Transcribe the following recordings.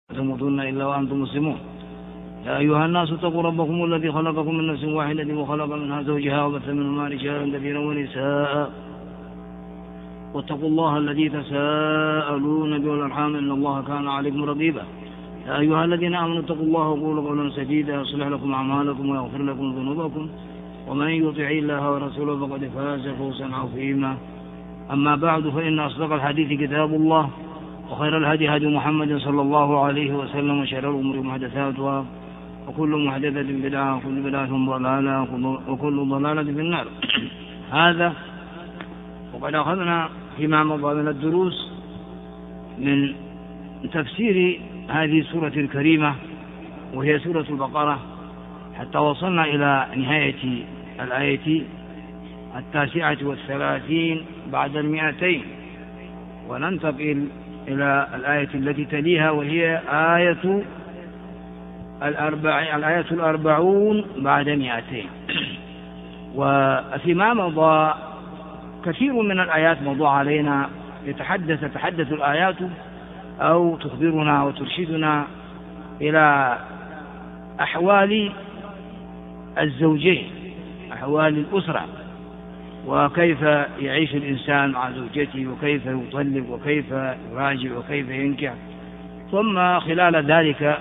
تموتن إلا وأنتم مسلمون. يا أيها الناس اتقوا ربكم الذي خلقكم من نفس واحدة وخلق منها زوجها وبث منهما رجالا كثيرا ونساء واتقوا الله الذي تساءلون به والأرحام إن الله كان عليكم رقيبا. يا أيها الذين آمنوا اتقوا الله وقولوا قولا سديدا يصلح لكم أعمالكم ويغفر لكم ذنوبكم ومن يطع الله ورسوله فقد فاز فوزا عظيما. أما بعد فإن أصدق الحديث كتاب الله وخير الهدي هدي محمد صلى الله عليه وسلم وشر الأمور محدثاتها وكل محدثة بدعة وكل بدعة ضلالة وكل ضلالة في النار. هذا وقد أخذنا فيما مضى من الدروس من تفسير هذه السورة الكريمة وهي سورة البقرة حتى وصلنا إلى نهاية الآية 39 بعد 200 وننتقل إلى الآية التي تليها وهي الآية 40 بعد 200. وفيما مضى كثير من الآيات مضى علينا تتحدث الآيات أو تخبرنا وترشدنا إلى أحوال الزوجين، أحوال الأسرة، وكيف يعيش الإنسان مع زوجته وكيف يطلق وكيف يراجع وكيف ينكح. ثم خلال ذلك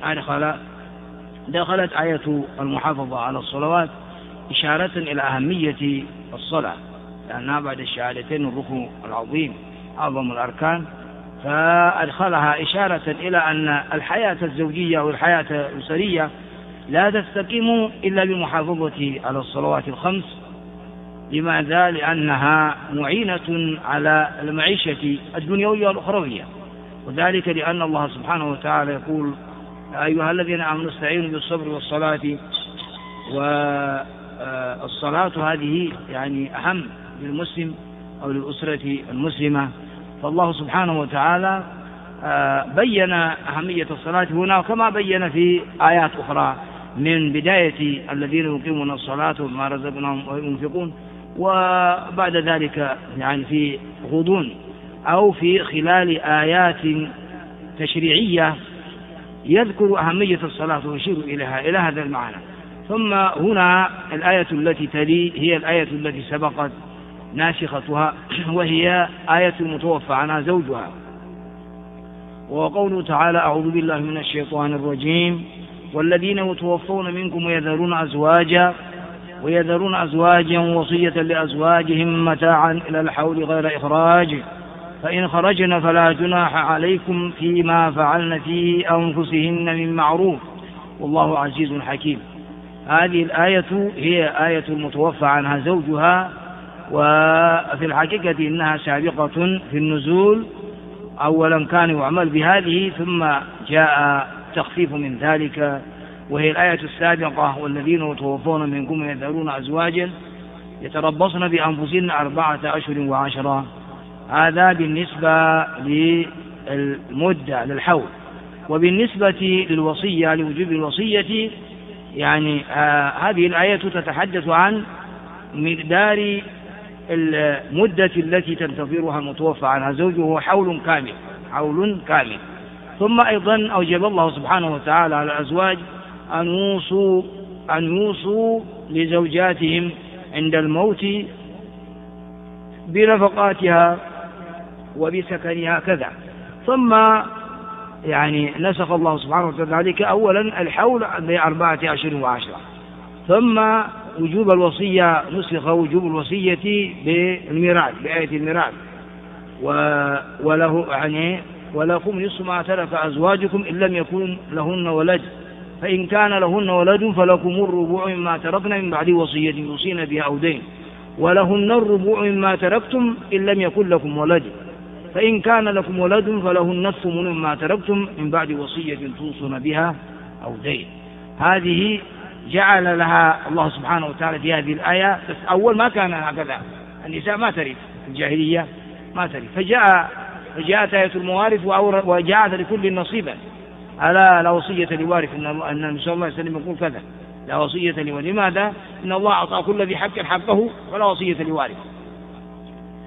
دخلت آية المحافظة على الصلوات إشارة إلى أهمية الصلاة، لأنها بعد الشهادتين الركن العظيم أعظم الأركان، فأدخلها إشارة إلى أن الحياة الزوجية والحياة الأسرية لا تستقيم إلا بالمحافظة على الصلوات الخمس. لماذا؟ لأنها معينة على المعيشة الدنيوية والأخروية، وذلك لأن الله سبحانه وتعالى يقول: يا أيها الذين آمنوا استعينوا بالصبر والصلاة. والصلاة هذه يعني أهم للمسلم أو للأسرة المسلمة، فالله سبحانه وتعالى بين أهمية الصلاة هنا كما بين في آيات أخرى من بداية الذين يقيمون الصلاة وما رزقناهم وينفقون، وبعد ذلك يعني في غضون أو في خلال آيات تشريعية يذكر أهمية الصلاة ويشير إليها إلى هذا المعنى. ثم هنا الآية التي تلي هي الآية التي سبقت ناسختها وهي آية المتوفى عنها زوجها، وقوله تعالى: أعوذ بالله من الشيطان الرجيم: والذين يتوفون منكم ويذرون أزواجا وصية لأزواجهم متاعا إلى الحول غير إخراج، فإن خرجن فلا جناح عليكم فيما فعلن في أنفسهن من معروف والله عزيز حكيم. هذه الآية هي آية المتوفى عنها زوجها، وفي الحقيقة إنها سابقة في النزول. أولا كان يعمل بهذه ثم جاء تخفيف من ذلك، وهي الآية السابقة: والذين يتوفون منكم ويذرون أزواجا يتربصن بأنفسهن 4 أشهر وعشرة. هذا بالنسبة للمدة للحول. وبالنسبة للوصية لوجوب الوصية يعني هذه الآية تتحدث عن مقدار المدة التي تنتظرها المتوفى عنها زوجه، وهو حول كامل. ثم أيضا أوجب الله سبحانه وتعالى على الأزواج أن يوصوا لزوجاتهم عند الموت بنفقاتها وبسكنها كذا. ثم يعني نسخ الله سبحانه وتعالى ذلك أولا الحول ب4 أشهر وعشرة، ثم وجوب الوصية نسخ وجوب الوصية بالميراث بآية الميراث: ولكم نصف ما ترك أزواجكم إن لم يكن لهن ولد، فإن كان لهن ولد فلكم الربع مما تركن من بعد وصية يوصين بها أو دين، ولهن الربع مما تركتم إن لم يكن لكم ولد، فإن كان لكم ولد فلهن النصف مما تركتم من بعد وصية توصون بها أو دين. هذه جعل لها الله سبحانه وتعالى في هذه الآية. بس أول ما كان هكذا، النساء ما ترث في الجاهلية ما ترث، فجاءت آية الموارث وجاءت لكل نصيبا. ألا لا وصية لوارث، إن النبي صلى الله عليه وسلم يقول كذا: لا وصية لوارث. لماذا؟ إن الله أعطى كل ذي حق حقه ولا وصية لوارث.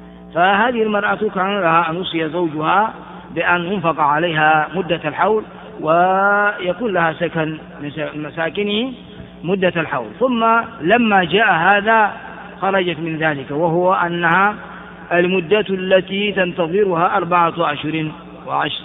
فهذه المرأة كان لها أن يوصي زوجها بأن ينفق عليها مدة الحول ويكون لها سكن من مساكنه مدة الحول. ثم لما جاء هذا خرجت من ذلك، وهو أنها المدة التي تنتظرها 4 أشهر و10.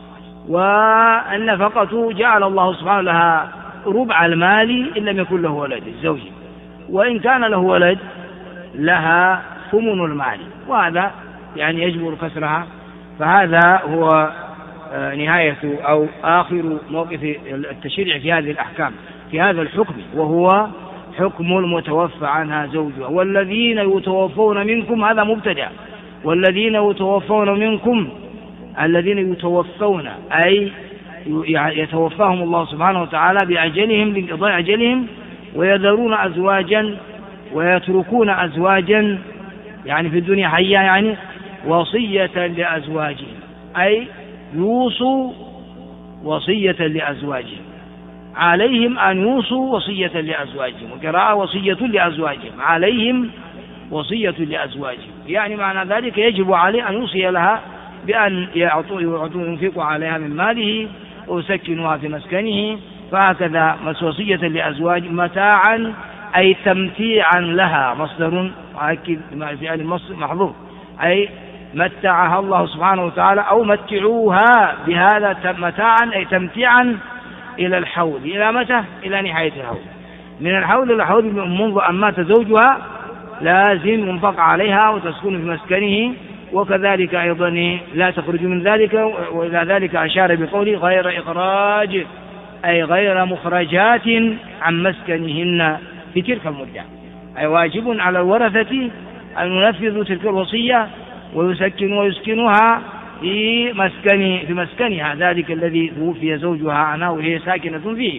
والنفقة جعل الله سبحانه لها ربع المال إن لم يكن له ولد الزوج، وإن كان له ولد لها ثمن المال، وهذا يعني يجبر كسرها. فهذا هو نهاية أو آخر موقف التشريع في هذه الأحكام، في هذا الحكم، وهو حكم المتوفى عنها زوجها. والذين يتوفون منكم، هذا مبتدأ، والذين يتوفون منكم، الذين يتوفون أي يتوفاهم الله سبحانه وتعالى بأجلهم، لانقضاء أجلهم، ويذرون أزواجا ويتركون أزواجا يعني في الدنيا حية، يعني وصية لأزواجهم، أي يوصوا وصية لأزواجهم، عليهم أن يوصوا وصية لأزواجهم، وقراءة وصية لأزواجهم، عليهم وصية لأزواجهم، يعني معنى ذلك يجب عليه أن يوصي لها بأن ينفق عليها من ماله ويسكنها في مسكنه. فهكذا وصية لأزواج متاعا أي تمتيعا لها، مصدر مؤكد فعل محظوظ، أي متعها الله سبحانه وتعالى، أو متعوها بهذا متاعا أي تمتيعا إلى الحول. إلى متى؟ إلى نهاية الحول. من الحول إلى الحول منذ أن مات زوجها لازم ينفق عليها وتسكن في مسكنه، وكذلك أيضا لا تخرج من ذلك. وإلى ذلك أشار بقوله غير إخراج، أي غير مخرجات عن مسكنهن في تلك المدة، أي واجب على الورثة أن ينفذوا تلك الوصية ويسكنوها في مسكنها ذلك الذي توفي زوجها عنها وهي ساكنة فيه،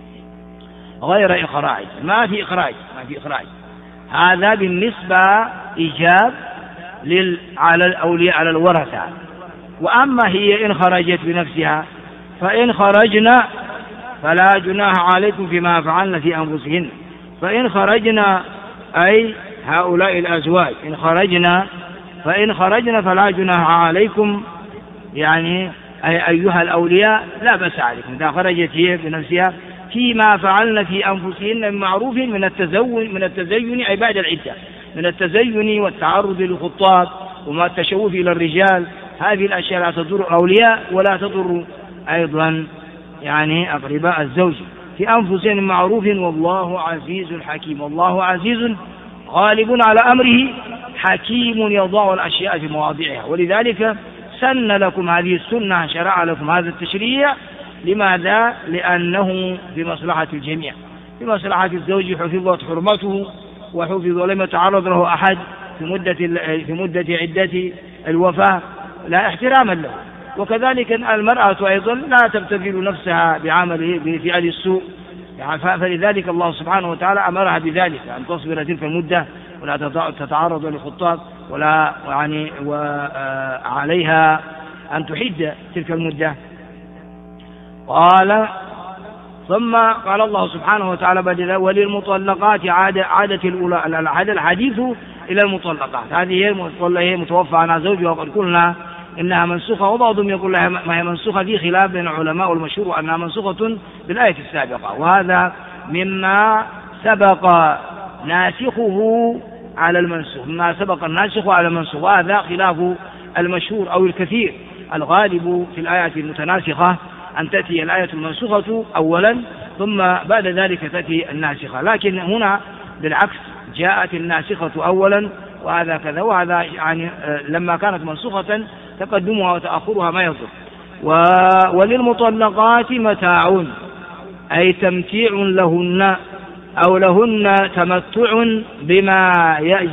غير إخراج. ما في إخراج. هذا بالنسبة إيجاب على الأولياء على الورثة. وأما هي إن خرجت بنفسها، فإن خرجنا فلا جناح عليكم فيما فعلن في أنفسهن. فإن خرجنا أي هؤلاء الأزواج فإن خرجنا فلا جناح عليكم، يعني أي أيها الأولياء لا بأس عليكم إذا خرجت هي بنفسها فيما فعلن في أنفسهن من معروف من التزين أي بعد العدة، من التزين والتعرض للخطاب وما التشوف إلى الرجال. هذه الأشياء لا تضر الأولياء ولا تضر أيضا يعني أقرباء الزوج في أنفسهم من معروف، والله عزيز حكيم. والله عزيز غالب على أمره، حكيم يضع الأشياء في مواضعها. ولذلك سن لكم هذه السنة، شرع لكم هذا التشريع. لماذا؟ لأنه بمصلحة الجميع، بمصلحة الزوج حفظت حرمته وحفظ ولم يتعرض له أحد في مدة عدة الوفاة لا احتراما له. وكذلك المرأة أيضا لا تبتذل نفسها بفعل السوء، فلذلك الله سبحانه وتعالى أمرها بذلك، أن تصبر تلك المدة ولا تتعرض للخطاب، ولا يعني وعليها أن تحد تلك المدة. ثم قال الله سبحانه وتعالى بعد ذلك وللمطلقات عادة الأولى. الحديث إلى المطلقات، هذه هي متوفى عنها زوجها، وقد قلنا إنها منسوخة، وبعضهم يقول لها ما هي منسوخة، في خلاف بين العلماء، والمشهور أنها منسوخة بالآية السابقة، وهذا مما سبق ناسخه على المنسوخ، مما سبق الناسخ على المنسوخ، وهذا خلاف المشهور أو الكثير. الغالب في الآيات المتناسخة أن تأتي الآية المنسوخة أولا ثم بعد ذلك تأتي الناسخة، لكن هنا بالعكس جاءت الناسخة أولا، وهذا كذا، وهذا يعني لما كانت منسوخة تقدمها وتأخرها ما يضر. وللمطلقات متاع أي تمتيع لهن، أو لهن تمتع بما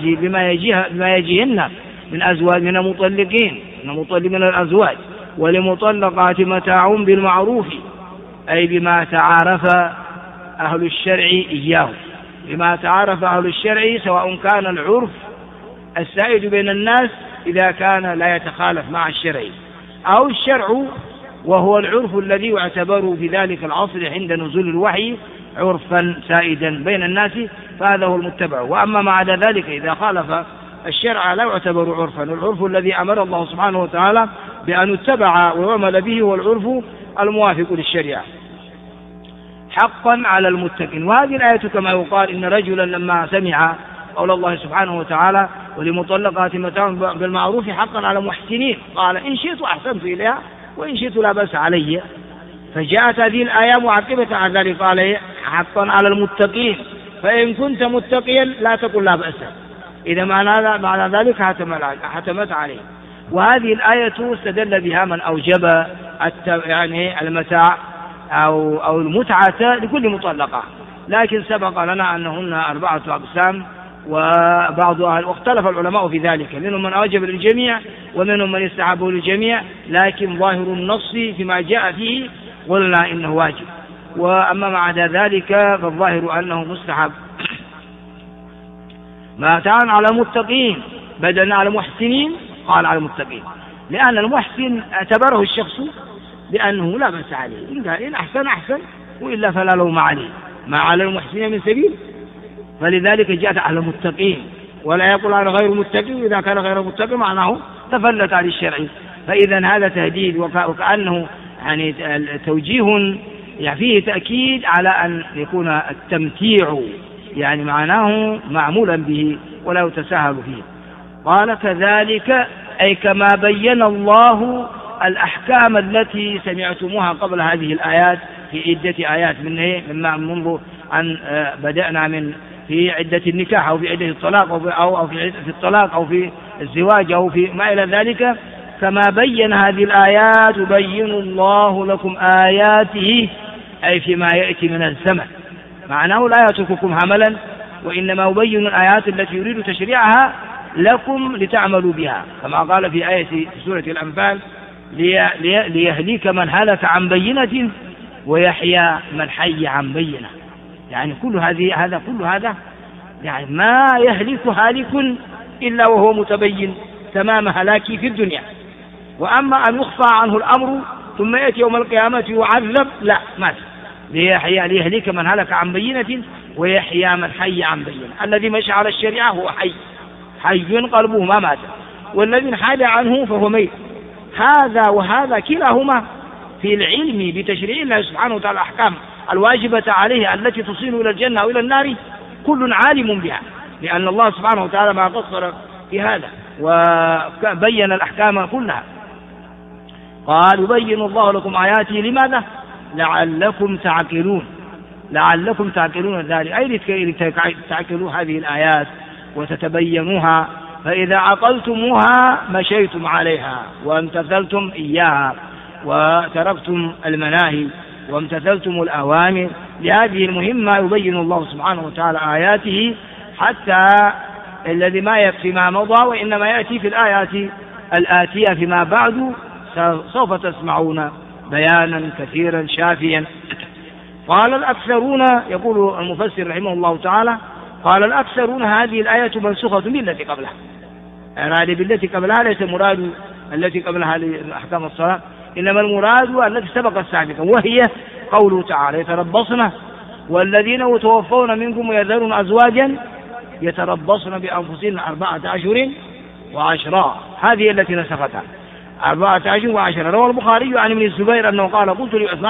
يجيهن من أزواج من المطلقين من الأزواج. ولمطلقات متاع بالمعروف أي بما تعارف أهل الشرع إياه، بما تعارف أهل الشرع، سواء كان العرف السائد بين الناس إذا كان لا يتخالف مع الشرع، أو الشرع وهو العرف الذي يعتبر في ذلك العصر عند نزول الوحي عرفا سائدا بين الناس، فهذا هو المتبع. وأما ما عدا ذلك إذا خالف الشرع لا يعتبر عرفا. العرف الذي أمر الله سبحانه وتعالى بأن يتبع ويعمل به هو العرف الموافق للشريعة. حقا على المتقين. وهذه الآية كما يقال إن رجلا لما سمع قول الله سبحانه وتعالى ولمطلقات متاع بالمعروف حقا على المحسنين قال إن شئت أحسنت إليها وإن شئت لا بأس علي. فجاءت هذه الآية معقبة عن ذلك قال حقا على المتقين فإن كنت متقيا لا تقل لا بأس. إذا معنى ذلك حتمت عليه. وهذه الآية استدل بها من أوجب يعني المتاع أو المتعة لكل مطلقة، لكن سبق لنا أنهن 4 أقسام وبعضها واختلف العلماء في ذلك، منهم من أوجب للجميع ومنهم من يستحبه للجميع، لكن ظاهر النص فيما جاء فيه قلنا إنه واجب. وأما مع ذلك فالظاهر أنه مستحب. متاعا على المتقين بدلنا على المحسنين قال على المتقين، لأن المحسن اعتبره الشخص بأنه لا بأس عليه، إن أحسن أحسن وإلا فلا لوم عليه، ما على المحسنين من سبيل. فلذلك جاءت على المتقين ولا يقول على غير متقي، إذا كان غير متقي معناه تفلت عن الشرع. فإذا هذا تهديد وكأنه يعني توجيه يعني فيه تأكيد على أن يكون التمتيع يعني معناه معمولا به ولا يتساهل فيه. قال كذلك أي كما بين الله الأحكام التي سمعتموها قبل هذه الآيات في عدة آيات منذ أن بدأنا من في عدة النكاح أو في عدة الطلاق أو في الطلاق أو في الزواج أو في ما إلى ذلك. كما بين هذه الآيات يبين الله لكم آياته أي فيما يأتي من الزمن، معناه لا يترككم هملا، وإنما يبين الآيات التي يريد تشريعها لكم لتعملوا بها، كما قال في آية في سورة الأنفال ليهلك من هلك عن بينة ويحيى من حي عن بينة. يعني كل هذا يعني ما يهلك هالك إلا وهو متبين تمام هلاكي في الدنيا. وأما أن يخفى عنه الأمر ثم يأتي يوم القيامة يعذب لا ما ليهلك من هلك عن بينة ويحيى من حي عن بينة. الذي مشى على الشريعة هو حي قلبه ما مات، والذي انحاد عنه فهو ميت. هذا وهذا كلاهما في العلم بتشريع الله سبحانه وتعالى الأحكام الواجبة عليه التي تصل إلى الجنة أو إلى النار كل عالم بها، لأن الله سبحانه وتعالى ما قصر في هذا وبين الأحكام كلها. قال يبين الله لكم آياته لماذا؟ لعلكم تعقلون ذلك، أي لكي تعقلوا هذه الآيات وتتبينوها، فإذا عقلتموها مشيتم عليها وامتثلتم إياها وتركتم المناهي وامتثلتم الأوامر. لهذه المهمة يبين الله سبحانه وتعالى آياته حتى الذي ما يكفي ما مضى، وإنما يأتي في الآيات الآتية فيما بعد سوف تسمعون بيانا كثيرا شافيا. قال الأكثرون، يقول المفسر رحمه الله تعالى، قال الأكثرون هذه الآية منسوخة بالتي قبلها، يعني بالتي قبلها ليس مراد التي قبلها لأحكام الصلاة، إنما المراد التي سبقت سابقا، وهي قوله تعالى يتربصن والذين يتوفون منكم ويذرون أزواجا يتربصن بأنفسهن 4 أشهر و10. هذه التي نسختها 4 أشهر و10. روى البخاري عن ابن الزبير أنه قال قلت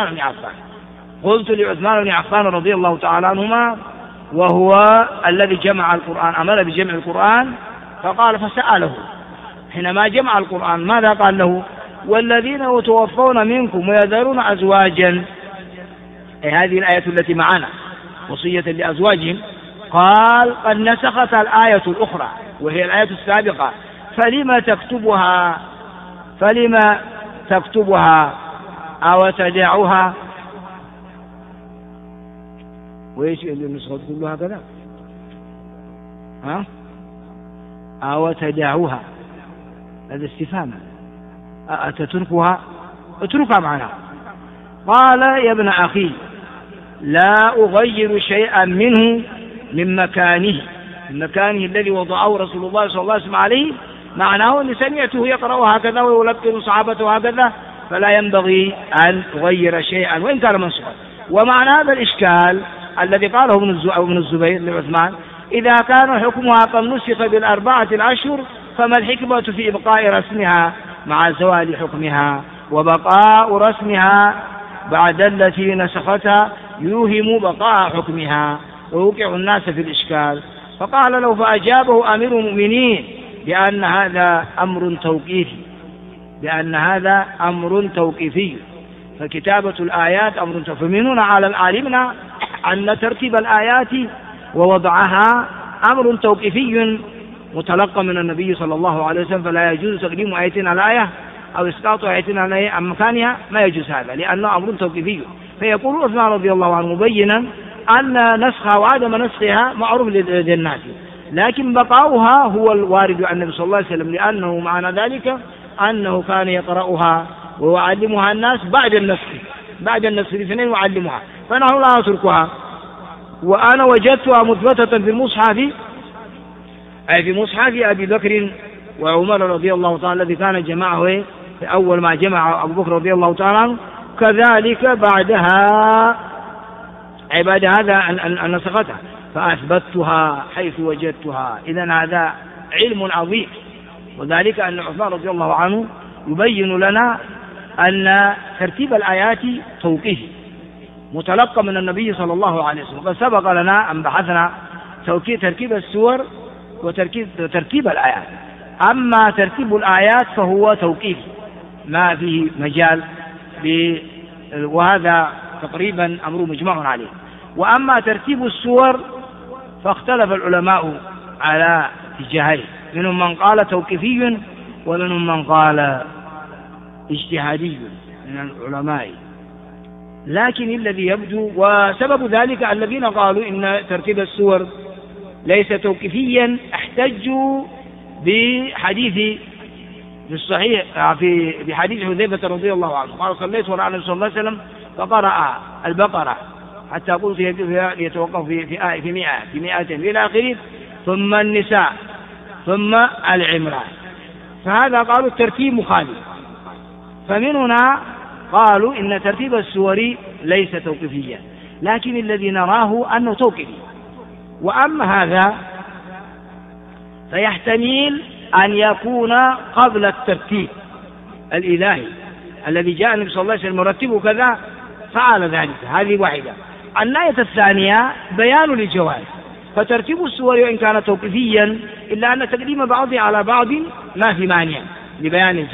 لعثمان بن عفان رضي الله تعالى عنهما، وهو الذي جمع القرآن، أمر بجمع القرآن، فقال فسأله حينما جمع القرآن ماذا قال له؟ والذين يتوفون منكم ويذرون أزواجا، أي هذه الآية التي معنا وصية لأزواجهم. قال قد نسخت الآية الأخرى وهي الآية السابقة، فلما تكتبها أو تدعها. وإيش النسخة كلها هكذا أو تدعوها، هذا استفهام، أتتركها؟ اتركها معنا. قال يا ابن أخي لا أغير شيئا منه من مكانه الذي وضعه رسول الله صلى الله عليه وسلم عليه، معناه أن سمعته يقرأ هكذا ويلقن صحابته هكذا، فلا ينبغي أن تغير شيئا وإن كان منسوخا. ومعنى هذا الإشكال الذي قاله ابن الزبير لعثمان، إذا كان حكمها قد نسخ ب4 أشهر فما الحكمة في إبقاء رسمها مع زوال حكمها وبقاء رسمها بعد التي نسختها يوهم بقاء حكمها ويوقع الناس في الإشكال. فقال له فأجابه أمير المؤمنين بأن هذا أمر توقيفي، فكتابة الآيات أمر توقيفي. فمن هنا علمنا أن ترتيب الآيات ووضعها أمر توقيفي متلقى من النبي صلى الله عليه وسلم، فلا يجوز تقديم آية على آية أو إسقاط آية على آية عن مكانها، ما يجوز هذا لأنه أمر توقيفي. فيقول عثمان رضي الله عنه مبينا أن نسخها وعدم نسخها معروف للناس، لكن بقاؤها هو الوارد عن النبي صلى الله عليه وسلم، لأنه معنى ذلك أنه كان يقرأها ويعلمها الناس بعد النسخ الاثنين يعلمها، فنحن لا نتركها. وأنا وجدتها مثبتة في المصحف، أي في مصحف أبي بكر وعمر رضي الله تعالى الذي كان جمعه في أول ما جمع أبو بكر رضي الله تعالى عنه، كذلك بعدها أي بعد هذا أن نسختها فأثبتها حيث وجدتها. إذن هذا علم عظيم، وذلك أن عثمان رضي الله عنه يبين لنا أن ترتيب الآيات توقيفي متلقى من النبي صلى الله عليه وسلم. قد سبق لنا أن بحثنا ترتيب السور وترتيب الآيات. أما ترتيب الآيات فهو توقيفي ما فيه مجال، وهذا تقريبا أمر مجمع عليه. وأما ترتيب السور فاختلف العلماء على اتجاهين، منهم من قال توقيفي ومنهم من قال اجتهادي من العلماء. لكن الذي يبدو وسبب ذلك الذين قالوا إن ترتيب السور ليس توقيفيا احتجوا بحديث في الصحيح في حديث حذيفة رضي الله عنه قال صليت وراء النبي صلى الله عليه وسلم فقرأ البقرة حتى قلت يتوقف في 100 إلى آخره، ثم النساء ثم العمران. فهذا قالوا الترتيب مخالف، فمن هنا قالوا إن ترتيب السور ليس توقيفيا، لكن الذي نراه أنه توقيفي. وأما هذا فيحتمل أن يكون قبل الترتيب الإلهي الذي جاء النبي صلى الله عليه وسلم مرتبه كذا فعل ذلك، هذه واحدة. الآية الثانية بيان للجواز، فترتيب السور وإن كان توقيفيا إلا أن تقديم بعضها على بعض ما في مانع لبيان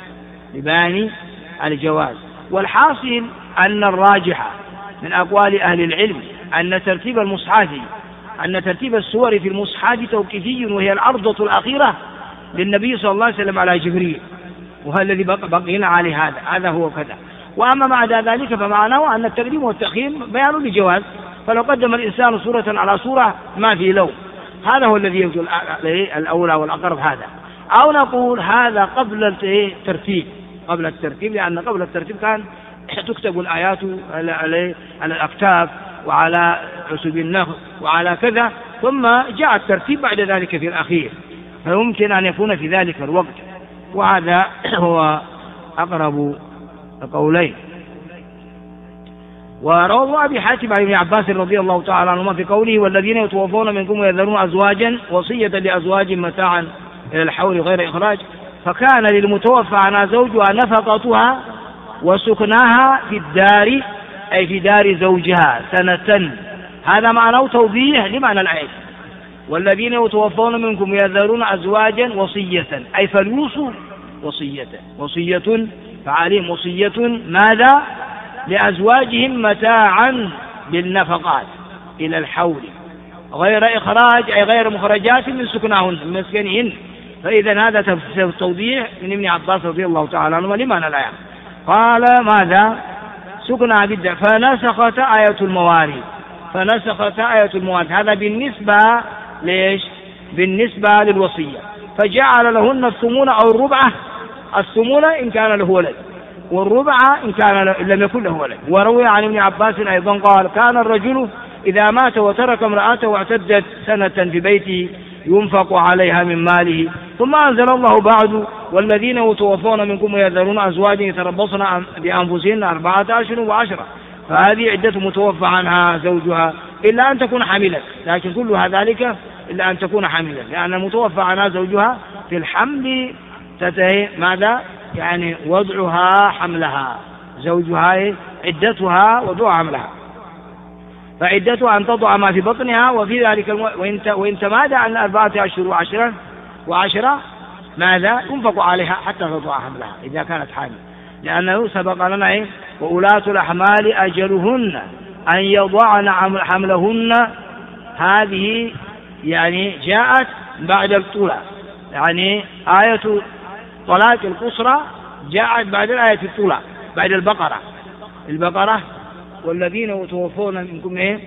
الجواز. والحاصل أن الراجح من أقوال أهل العلم أن ترتيب السور في المصحف توقيفي، وهي العرضة الأخيرة للنبي صلى الله عليه وسلم على جبريل، وهو الذي بقينا عليه هذا هو كذا. وأما بعد ذلك فمعناه أن التقديم والتأخير بيان لجواز، فلو قدم الإنسان سورة على سورة ما في لوم، هذا هو الذي يبدو الأولى والأقرب هذا. أو نقول هذا قبل الترتيب، لأن قبل الترتيب كان تكتب الآيات على الأكتاف وعلى عسب النخل وعلى كذا، ثم جاء الترتيب بعد ذلك في الأخير، فيمكن أن يكون في ذلك الوقت، وهذا هو أقرب القولين. وروى أبي حاتم عن ابن عباس رضي الله تعالى عنهما في قوله والذين يتوفون منكم ويذرون أزواجا وصية لأزواج متاعا إلى الحول غير إخراج، فكان للمتوفى عنها زوجها نفقتها وسكناها في الدار، أي في دار زوجها سنة. هذا معناه توضيح لمعنى الآية والذين يتوفون منكم ويذرون أزواجا وصية، أي فليوصوا وصية فعليهم وصية ماذا؟ لأزواجهم متاعا بالنفقات إلى الحول غير إخراج، أي غير مخرجات من سكناهن من مسكنهن. فإذا هذا توضيح من ابن عباس رضي الله تعالى عنه لمعنى الآية. قال ماذا؟ سكنها بالدار فنسخت آية المواريث، هذا بالنسبة ليش؟ بالنسبة للوصية، فجعل لهن الثمون أو الربعة، الثمون إن كان له ولد والربعة إن كان لم يكن له ولد. وروي عن ابن عباس أيضا قال كان الرجل إذا مات وترك امرأته واعتدت سنة في بيته ينفق عليها من ماله، ثم أنزل الله بعد والذين يتوفون منكم ويذرون أزواج يتربصن بأنفسهن 4 أشهر و10، فهذه عدة متوفى عنها زوجها إلا أن تكون حاملا، لكن كلها ذلك إلا أن تكون حاملا، لأن المتوفى عنها زوجها في الحمل تنتهي ماذا؟ يعني وضعها حملها، زوجها عدتها وضوع حملها، فعدتها أن تضع ما في بطنها، وفي ذلك وإن تمادى عن 4 أشهر وعشرة ماذا ينفق عليها حتى تضع حملها إذا كانت حامل، لأنه سبق لنا وأولاة الأحمال أجلهن أن يضعن حملهن. هذه يعني جاءت بعد الطلاق، يعني آية طلاق القصرى جاءت بعد آية الطلاق، بعد البقرة والذين يتوفون منكم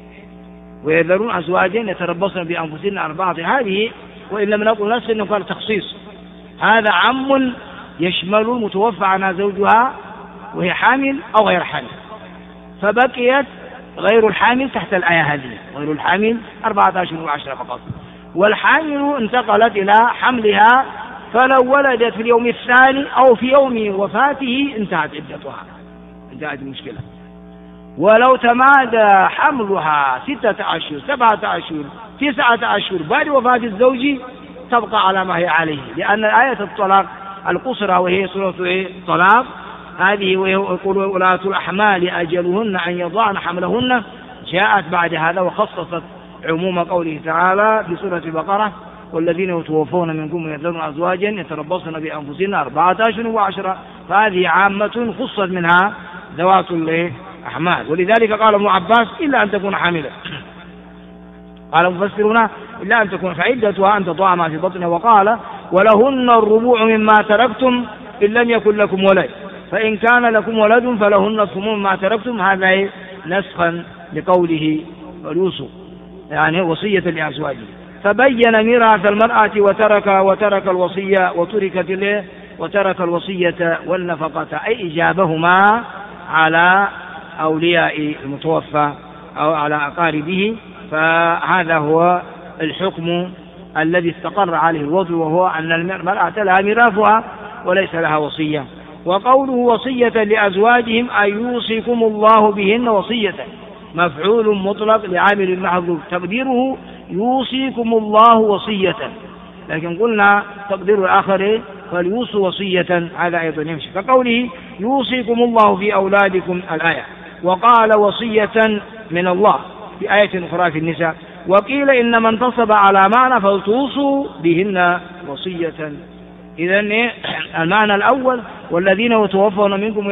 ويذرون أزواجا يتربصن بأنفسهن 4. هذه وإن لم نقل نفس إنه قال تخصيص، هذا عم يشمل المتوفى عنها زوجها وهي حامل أو غير حامل، فبقيت غير الحامل تحت الآية هذه، غير الحامل 4 أشهر و10 فقط، والحامل انتقلت إلى حملها، فلو ولدت في اليوم الثاني أو في يوم وفاته انتهت عدتها، انتهت المشكلة. ولو تمادى حملها 6 أشهر 7 أشهر 9 أشهر بعد وفاة الزوج تبقى على ما هي عليه، لأن آية الطلاق القصرى وهي سورة الطلاق هذه ويقول ولاة الأحمال أجلهن أن يضعن حملهن جاءت بعد هذا، وخصصت عموم قوله تعالى في سورة البقرة والذين يتوفون منكم ويذرون أزواجا يتربصن بأنفسهن 4 أشهر و10، فهذه عامة خصت منها ذوات الأحمال. ولذلك قال ابن عباس إلا أن تكون حاملة، قال مفسرون إلا أن تكون، فعدتها أن تضع ما في بطنها. وقال ولهن الربوع مما تركتم إن لم يكن لكم ولد، فإن كان لكم ولد فلهن الثمن مما تركتم، هذا نسخا لقوله يوسف يعني وصية لأزواجه. فبين ميراث المرأة وترك الوصية وترك الوصية والنفقة، أي إجابهما على أولياء المتوفى أو على أقاربه. فهذا هو الحكم الذي استقر عليه الوضع، وهو أن المرأة لها ميراثها وليس لها وصية. وقوله وصية لأزواجهم أن يوصيكم الله بهن وصية، مفعول مطلق لعامل محذوف، تقديره يوصيكم الله وصية، لكن قلنا تقدير الآخر فليوصوا وصية، هذا أيضا يمشي. كقوله يوصيكم الله في أولادكم الآية، وقال وصية من الله في آية أخرى في النساء. وقيل إنما انتصب على معنى فلتوصوا بهن وصية. إذن المعنى الأول والذين يتوفون منكم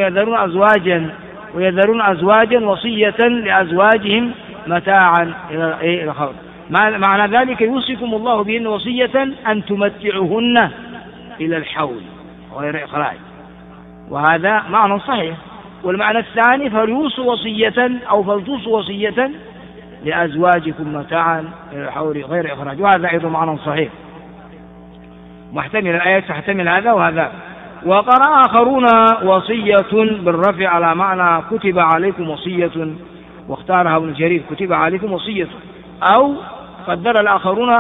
ويذرون أزواجا وصية لأزواجهم متاعا إلى الخير. معنى ذلك يوصيكم الله بهن وصية أن تمتعهن إلى الحول غير إخراج، وهذا معنى صحيح. والمعنى الثاني فليوصوا وصية أو فلتوصوا وصية لأزواجكم متاعا إلى الحول غير إخراج، وهذا أيضا معنى صحيح محتمل، الآية تحتمل هذا وهذا. وقرأ آخرون وصية بالرفع على معنى كتب عليكم وصية، واختارها ابن جرير كتب عليكم وصية، أو قدر الآخرون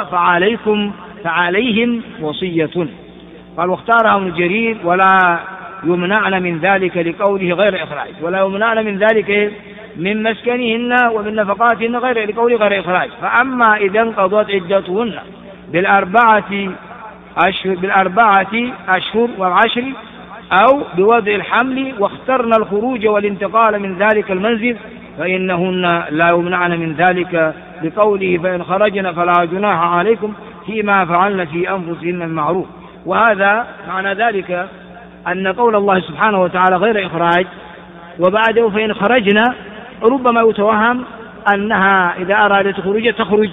فعليهم وصية، قال واختارها ابن جرير ولا يمنعن من ذلك لقوله غير إخراج، ولا يمنعن من ذلك من مسكنهن ومن نفقاتهن غير لقوله غير إخراج. فأما إذا انقضت عدتهن بالأربعة أشهر و10 أو بوضع الحمل واخترن الخروج والانتقال من ذلك المنزل فإنهن لا يمنعن من ذلك بقوله فإن خرجن فلا جناح عليكم فيما فعلن في أنفسهن المعروف. وهذا معنى ذلك أن قول الله سبحانه وتعالى غير إخراج وبعده فإن خرجن ربما يتوهم أنها إذا أرادت خروج تخرج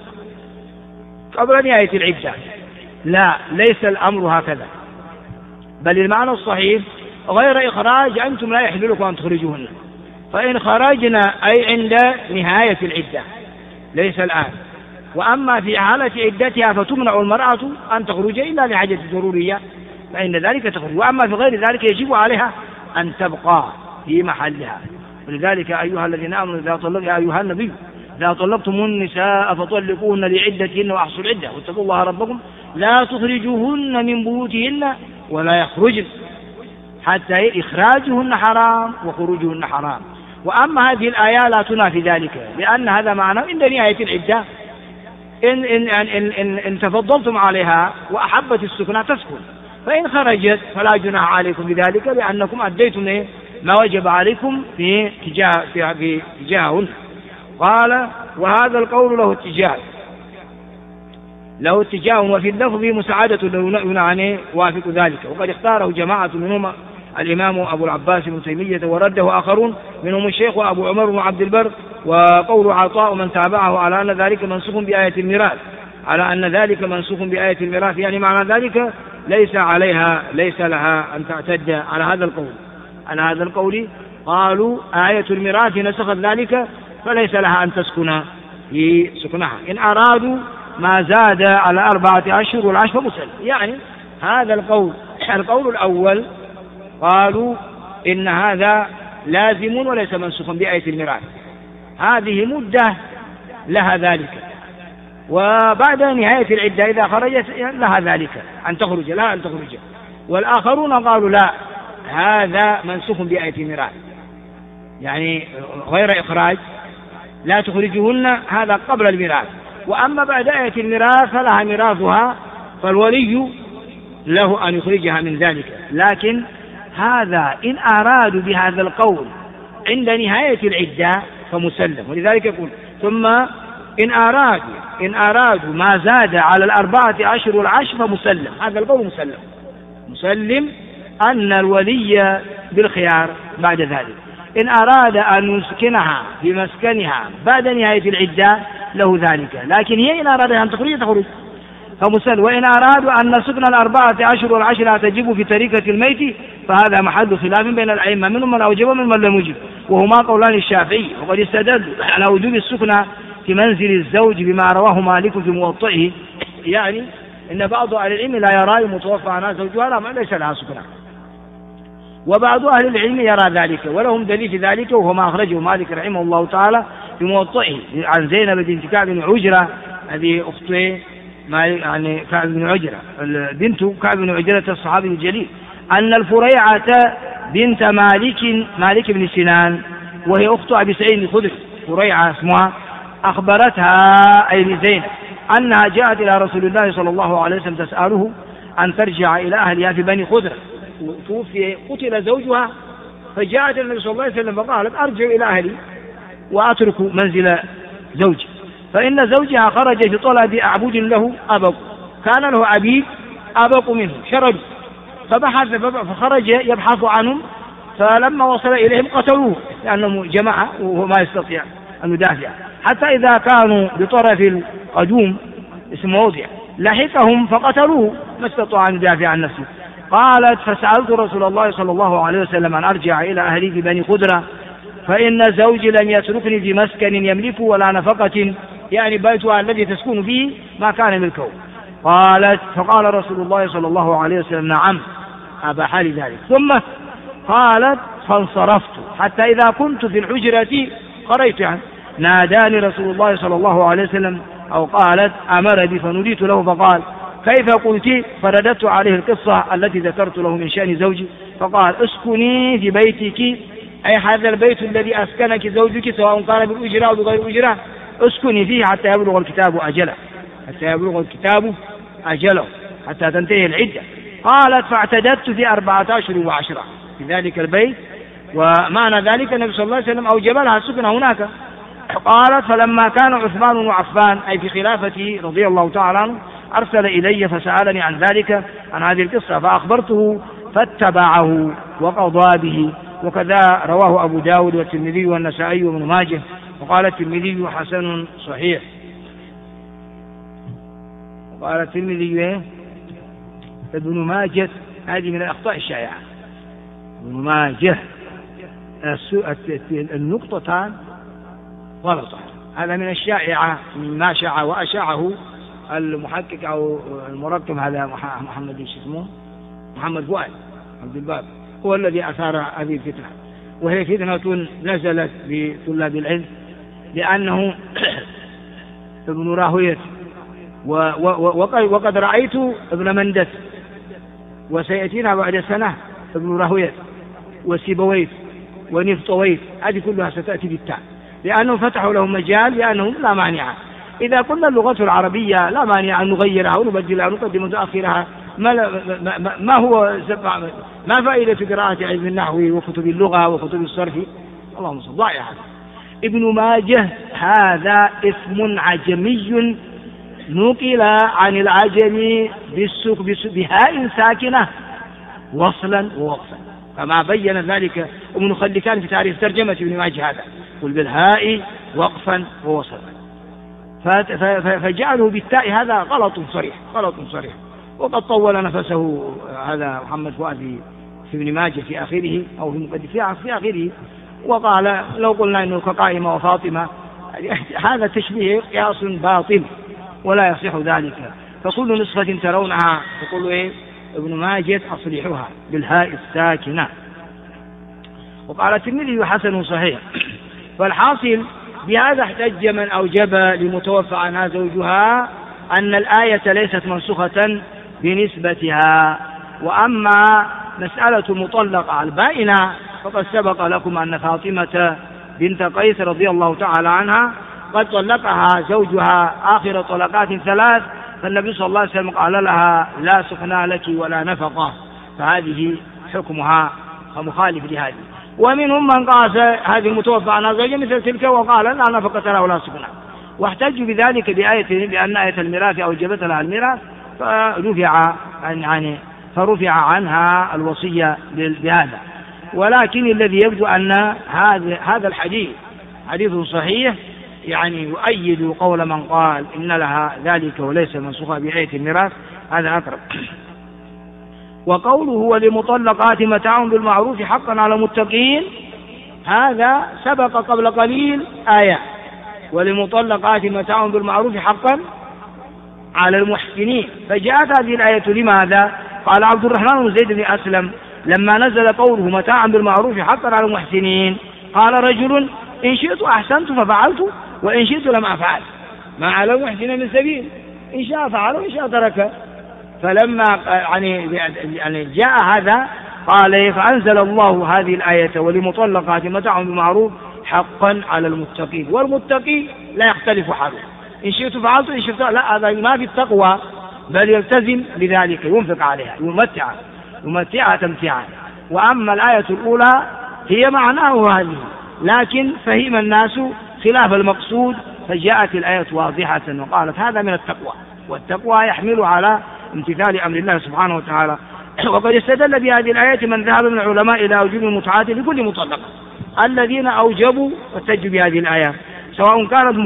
قبل نهاية العدة. لا، ليس الأمر هكذا، بل المعنى الصحيح غير إخراج أنتم لا يحل لكم أن تخرجوهن، فإن خرجنا أي عند نهاية العدة ليس الآن. وأما في حالة عدتها فتمنع المرأة أن تخرج إلا لحاجة ضرورية فإن ذلك تخرج، وأما في غير ذلك يجب عليها أن تبقى في محلها. ولذلك أيها الذين آمنوا يا أيها النبي إذا طلقتم النساء فطلقوهن لعدتهن وأحصوا العدة واتقوا الله ربكم لا تخرجوهن من بيوتهن ولا يخرجن، حتى إخراجهن حرام وخروجهن حرام. وأما هذه الآية لا تنافي ذلك، لأن هذا معنى عند نهاية العدة إن تفضلتم عليها وأحبت السكنى تسكن، فإن خرجت فلا جناح عليكم بذلك لأنكم أديتم ما وجب عليكم في تجاههن. قال وهذا القول له اتجاه وفي اللفظ مساعدة له يعني وافق ذلك، وقد اختاره جماعة منهم الإمام أبو العباس بن تيمية ورده آخرون منهم الشيخ أبو عمر بن عبد البر. وقول عطاء من تابعه على أن ذلك منسوخ بآية الميراث، يعني معنى ذلك ليس لها أن تعتد على هذا القول. قالوا آية الميراث نسخت ذلك فليس لها أن تسكن في سكنها، إن أرادوا ما زاد على 4 أشهر والعشر فمسلم. يعني هذا القول الأول قالوا إن هذا لازم وليس منسوخا بآية الميراث، هذه مدة لها ذلك، وبعد نهاية العدة إذا خرجت لها ذلك أن تخرج. والآخرون قالوا لا، هذا منسوخ بآية الميراث، يعني غير إخراج، لا تخرجهن، هذا قبل الميراث. وأما بعد آية الميراث فلها ميراثها، فالولي له أن يخرجها من ذلك. لكن هذا إن أرادوا بهذا القول عند نهاية العدة فمسلم، ولذلك يقول ثم إن أرادوا ما زاد على 4 أشهر والعشر فمسلم. هذا القول مسلم أن الولي بالخيار بعد ذلك، إن أراد أن يسكنها بمسكنها بعد نهاية العدة له ذلك، لكن هي إن أراد أن تخرج فمسلم. وإن أرادوا أن سكن 4 أشهر والعشر تجب في تركة الميت فهذا محل خلاف بين الأئمة، منهم من أوجب ومن لم يوجب، وهما قولان الشافعي. وقد استدلوا على وجوب السكنى في منزل الزوج بما رواه مالك في موطئه، يعني إن بعض أهل العلم لا يرى المتوفى عنها زوجها ليس لها سكنى، وبعض أهل العلم يرى ذلك، ولهم دليل في ذلك وهو ما أخرجه مالك رحمه الله تعالى في موطئه عن زينب بنت كعب بن عجرة، هذه أخت يعني كعب بن عجرة، بنت كعب بن عجرة الصحابي الجليل، أن الفريعة بنت مالك بن سنان وهي أخت أبي سعيد الخدري، فريعة اسمها، أخبرتها أي لزينب أنها جاءت إلى رسول الله صلى الله عليه وسلم تسأله أن ترجع إلى أهلها في بني خدرة، توفي قتل زوجها، فجاءت النبي صلى الله عليه وسلم فقالت أرجع إلى أهلي وأترك منزل زوجي، فإن زوجها خرج في طلب أعبد له أبق، كان له عبيد أبق منه شردوا، فخرج يبحث عنهم، فلما وصل إليهم قتلوه لأنهم جماعة وهو ما يستطيع أن يدافع، حتى إذا كانوا بطرف القدوم اسم موضع لحقهم فقتلوه، ما استطاع أن يدافع عن نفسه. قالت فسألت رسول الله صلى الله عليه وسلم أن أرجع إلى أهلي في بني خدرة، فإن زوجي لم يتركني في مسكن يملكه ولا نفقة، يعني بيتها الذي تسكن فيه ما كان ملكه. قالت فقال رسول الله صلى الله عليه وسلم نعم أباح لي ذلك. ثم قالت فانصرفت حتى إذا كنت في الحجرة قريت، يعني ناداني رسول الله صلى الله عليه وسلم، أو قالت أمر بي فنوديت له فقال كيف قلت؟ فرددت عليه القصة التي ذكرت له من شأن زوجي، فقال اسكني في بيتك، أي هذا البيت الذي أسكنك زوجك سواء كان بالأجرة أو بغير أجرة، اسكني فيه حتى يبلغ الكتاب أجله، حتى تنتهي العدة. قالت فاعتددت في 4 أشهر وعشرة في ذلك البيت، ومعنى ذلك النبي صلى الله عليه وسلم أوجب لها السكن هناك. قالت فلما كان عثمان وعفان أي في خلافته رضي الله تعالى عنه أرسل إلي فسألني عن ذلك، عن هذه القصة، فأخبرته فاتبعه وقضى به. وكذا رواه أبو داود والترمذي والنسائي وابن ماجه، وقال الترمذي حسن صحيح. وقال الترمذي ابن ماجه، هذه من الأخطاء الشائعة، ابن ماجه النقطتان غلطة، هذا من الشائعة مما شاع وأشاعه المحقق أو المركب، هذا محمد اسمه محمد فؤاد عبد الباب، هو الذي أثار هذه الفتنة، وهي فتنة نزلت بطلاب العلم لأنه ابن راهوية وقد رأيت ابن مندس، وسيأتينا بعد سنة ابن راهوية وسيبويت ونفطويت، هذه كلها ستأتي بالتاء، لأنهم فتحوا لهم مجال، لأنهم لا مانع إذا قلنا اللغة العربية لا مانع أن نغيرها ونبدلها ونقدم متأخرها ما فائدة قراءة علم النحو وكتب اللغة وكتب الصرف؟ اللهم صل ضائع. ابن ماجه هذا اسم عجمي نقل عن العجم بهاء ساكنة وصلا ووقفا، كما بين ذلك ابن خلكان في تاريخ ترجمة ابن ماجه هذا، قل بالهاء وقفا ووصلا، فجعله بالتاء هذا غلط صريح. وقد طول نفسه هذا محمد فؤاد في ابن ماجه في آخره أو في آخره، وقال لو قلنا إنه كقائمة وفاطمة هذا تشبيه قياس باطل ولا يصح ذلك، فكل نسخة ترونها تقول ابن ماجه أصلحها بالهاء الساكنة. وقال الترمذي حسن صحيح. فالحاصل بهذا احتج من أوجب لمتوفى عنها زوجها أن الآية ليست منسوخة بنسبتها. وأما مسألة المطلقة البائنة فقد سبق لكم أن فاطمة بنت قيس رضي الله تعالى عنها قد طلقها زوجها آخر طلقات 3، فالنبي صلى الله عليه وسلم قال لها لا سكنى لك ولا نفقة، فهذه حكمها مخالف لهذه. ومنهم من قاس هذه المتوفى عنها زوجها مثل تلك وقال لا نفقة لها ولا سكنى، واحتجوا بذلك بأن آية الميراث أوجبت لها الميراث فرفع عنها الوصية بهذا. ولكن الذي يبدو أن هذا الحديث حديث صحيح يؤيد قول من قال إن لها ذلك وليس منسوخا بآية الميراث، هذا أقرب. وقوله ولمطلقات متاع بالمعروف حقا على المتقين، هذا سبق قبل قليل آية ولمطلقات متاع بالمعروف حقا على المحسنين، فجاءت هذه الآية لماذا؟ قال عبد الرحمن بن زيد بن أسلم لما نزل قوله متاعا بالمعروف حقا على المحسنين قال رجل إن شئت أحسنت ففعلت وإن شئت لم أفعل، ما على المحسن من سبيل، إن شاء فعل وإن شاء ترك. فلما جاء هذا قال فأنزل الله هذه الآية ولمطلقات متاع بالمعروف حقا على المتقين، والمتقي لا يختلف حاله، إن شئت فعلت إن شئت لا، هذا ما في التقوى، بل يلتزم بذلك، ينفق عليها يمتعها تمتعا. وأما الآية الأولى هي معناه هذه، لكن فهم الناس خلاف المقصود، فجاءت الآية واضحة وقالت هذا من التقوى، والتقوى يحمل على امتثال أمر الله سبحانه وتعالى. وقد استدل بهذه الآية من ذهب من العلماء إلى وجوب المتعة لكل مطلقة، الذين أوجبوا واحتجوا بهذه الآية، سواء كانت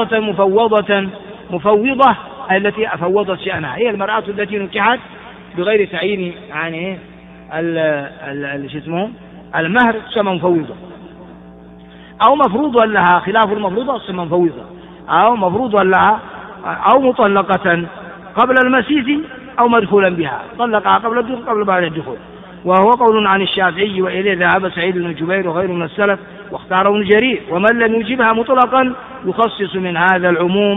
مفوضة التي فوضت شأنها، هي المرأة التي نكحت بغير تعيين المهر تسمى مفوضة، أو مفروض لها خلاف المفروضة تسمى مفوضة، أو مفروض لها، أو مطلقة قبل المسيس أو مدخولا بها، طلقها قبل الدخول قبل بعد الدخول. وهو قول عن الشافعي وإليه ذهب سعيد بن جبير وغيره من السلف واختاره ابن جرير. ومن لم يجبها مطلقا يخصص من هذا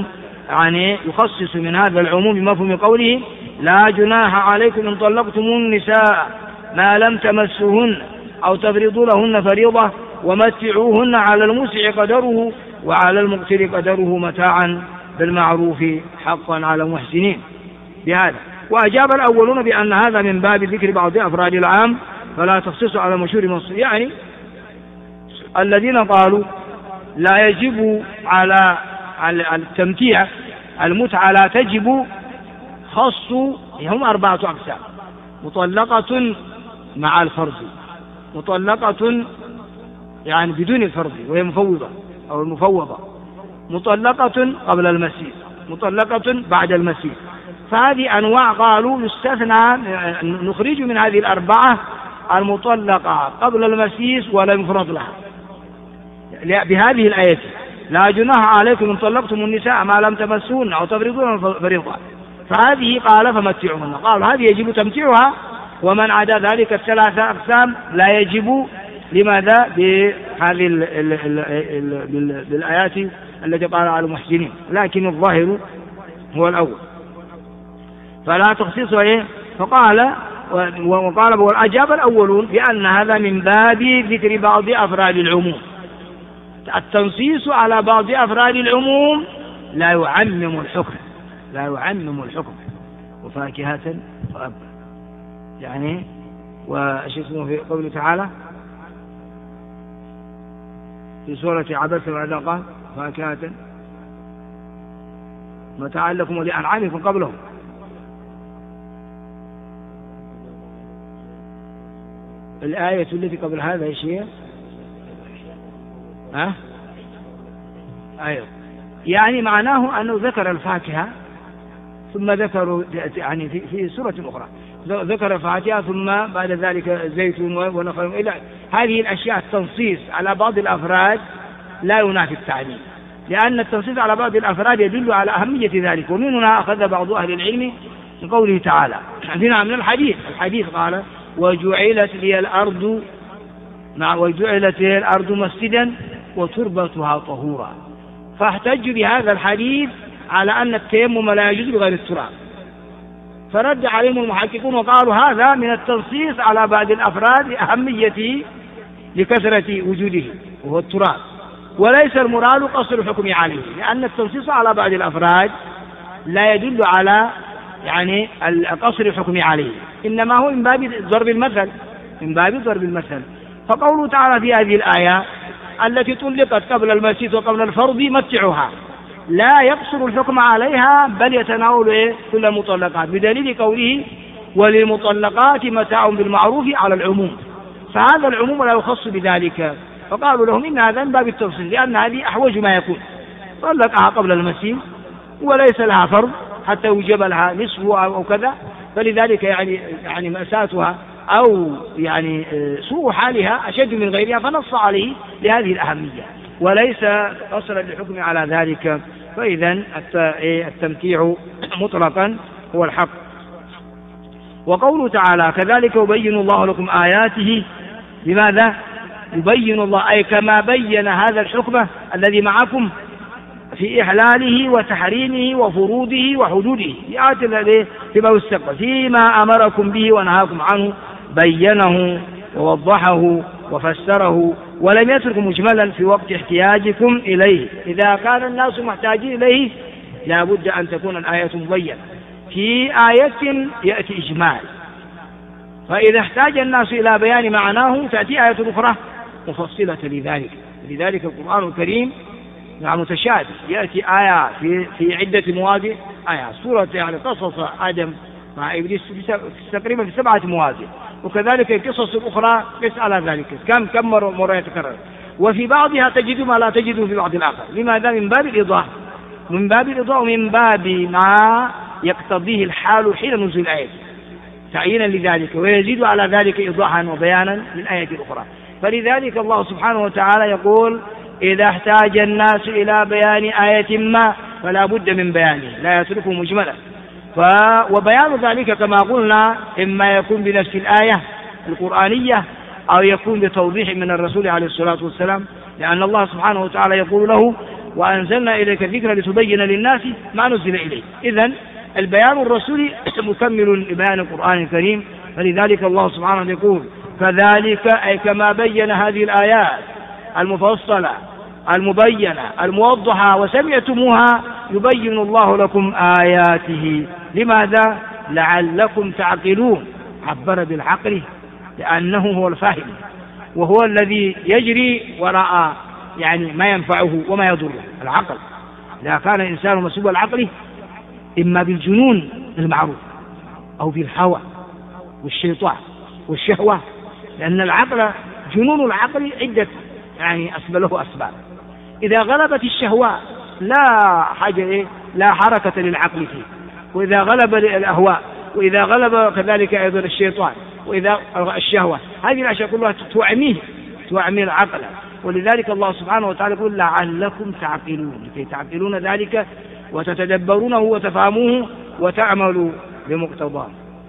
العموم بمفهوم قوله لا جناح عليكم إن طلقتم النساء ما لم تمسوهن أو تفرضوا لهن فريضة ومتعوهن على المسع قدره وعلى المقتر قدره متاعا بالمعروف حقا على المحسنين بهذا. وأجاب الأولون بأن هذا من باب ذكر بعض أفراد العام فلا تخصص على مشهور منصوص، الذين قالوا لا يجب على التمتيع المتعة لا تجب خص، هم 4 أقسام: مطلقة مع الفرض، مطلقة بدون الفرض وهي مفوضة أو المفوضة، مطلقة قبل المسيس، مطلقة بعد المسيس. فهذه أنواع قالوا يستثنى، نخرج من هذه 4 المطلقة قبل المسيس ولا يفرض لها بهذه الآية لا جناح عليكم إن طلقتم النساء ما لم تمسون أو تفرضون فريضة، فهذه قال فمتعوهن، قالوا هذه يجب تمتيعها، ومن عدا ذلك 3 أقسام لا يجب. لماذا؟ بهذه بالآيات التي قال على المحسنين، لكن الظاهر هو الأول فلا تخصيص. فقال وأجاب الأولون بأن هذا من باب ذكر بعض أفراد العموم، التنصيص على بعض أفراد العموم لا يعمم الحكم، وفاكهة وأبا. يعني وإيش اسمه في قوله تعالى في سورة عبس وإذا قال فاكهة متاعا لكم ولأنعامكم قبلهم. الآية التي قبل هذا ايش هي؟ أيوه، يعني معناه أنه ذكر الفاكهة ثم ذكروا يعني في سورة أخرى ذكر الفاكهة ثم بعد ذلك زيتون ونخل إلى هذه الأشياء. التنصيص على بعض الأفراد لا ينافي التعليم، لأن التنصيص على بعض الأفراد يدل على أهمية ذلك. ومن هنا أخذ بعض أهل العلم من قوله تعالى عندنا من الحديث قال وجعلت لي الأرض مسجدا وتربتها طهورا، فاحتج بهذا الحديث على أن التيمم لا يجوز بغير التراب، فرد عليهم المحققون وقالوا هذا من التنصيص على بعض الأفراد أهميته لكثرة وجوده وهو التراب، وليس المراد قصر الحكم عليه، لأن التنصيص على بعض الأفراد لا يدل على يعني قصر الحكم عليه، إنما هو من باب ضرب المثل. فقوله تعالى في هذه الآية التي طلقت قبل المسيس وقبل الفرض متعها لا يقصر الحكم عليها بل يتناول كل المطلقات، بدليل قوله وللمطلقات متاع بالمعروف على العموم، فهذا العموم لا يخص بذلك. فقالوا لهم إن هذا من باب التفصيل، لأن هذه أحوج ما يكون، طلقها قبل المسيس وليس لها فرض حتى يوجب لها نصفه أو كذا، فلذلك يعني مأساتها أو يعني سوء حالها أشد من غيرها، فنص عليه لهذه الأهمية وليس قصرا للحكم على ذلك. فإذا التمتيع مطلقا هو الحق. وقوله تعالى كذلك يبين الله لكم آياته، لماذا يبين الله؟ أي كما بين هذا الحكم الذي معكم في إحلاله وتحريمه وفروضه وحدوده فيما يستقبل، فيما أمركم به ونهاكم عنه بينه ووضحه وفسره، ولم يترك مجملا في وقت احتياجكم إليه. إذا كان الناس محتاجين إليه لا بد أن تكون الآية مبينة. في آية يأتي إجمال، فإذا احتاج الناس إلى بيان معناه تأتي آية أخرى مفصلة لذلك. لذلك القرآن الكريم متشابه، يأتي آية في عدة مواضع، آية سورة يعني قصص آدم مع إبليس تقريبا في 7 مواضع، وكذلك القصص الأخرى قس على ذلك كم مرة يتكرر، وفي بعضها تجد ما لا تجده في بعض الآخر. لماذا؟ من باب الإيضاح ومن باب ما يقتضيه الحال حين نزول الآية تعيينا لذلك، ويزيد على ذلك إيضاحا وبيانا للآية الأخرى. فلذلك الله سبحانه وتعالى يقول إذا احتاج الناس إلى بيان آية ما فلا بد من بيانه، لا يتركه مجملا. وبيان ذلك كما قلنا إما يكون بنفس الآية القرآنية أو يكون بتوضيح من الرسول عليه الصلاة والسلام، لأن الله سبحانه وتعالى يقول له وأنزلنا إليك الذكر لتبين للناس ما نزل إليه. إذن البيان الرسولي مكمل لبيان القرآن الكريم. فلذلك الله سبحانه يقول كذلك أي كما بين هذه الآيات المفصلة المبينة الموضحة وسمعتموها يبين الله لكم آياته. لماذا؟ لعلكم تعقلون. عبر بالعقل لأنه هو الفاهم وهو الذي يجري وراء يعني ما ينفعه وما يضره. العقل إذا كان الإنسان مسلوب العقل إما بالجنون المعروف أو بالهوى والشيطان والشهوة، لأن العقل جنون العقل عدة يعني له أسباب. إذا غلبت الشهوة لا حركة للعقل فيه، وإذا غلب الأهواء، وإذا غلب كذلك أيضا الشيطان، وإذا الشهوة، هذه الأشياء كلها تعمي العقل. ولذلك الله سبحانه وتعالى يقول لعلكم تعقلون، لكي تعقلون ذلك وتتدبرونه وتفهموه وتعملوا بمقتضاه.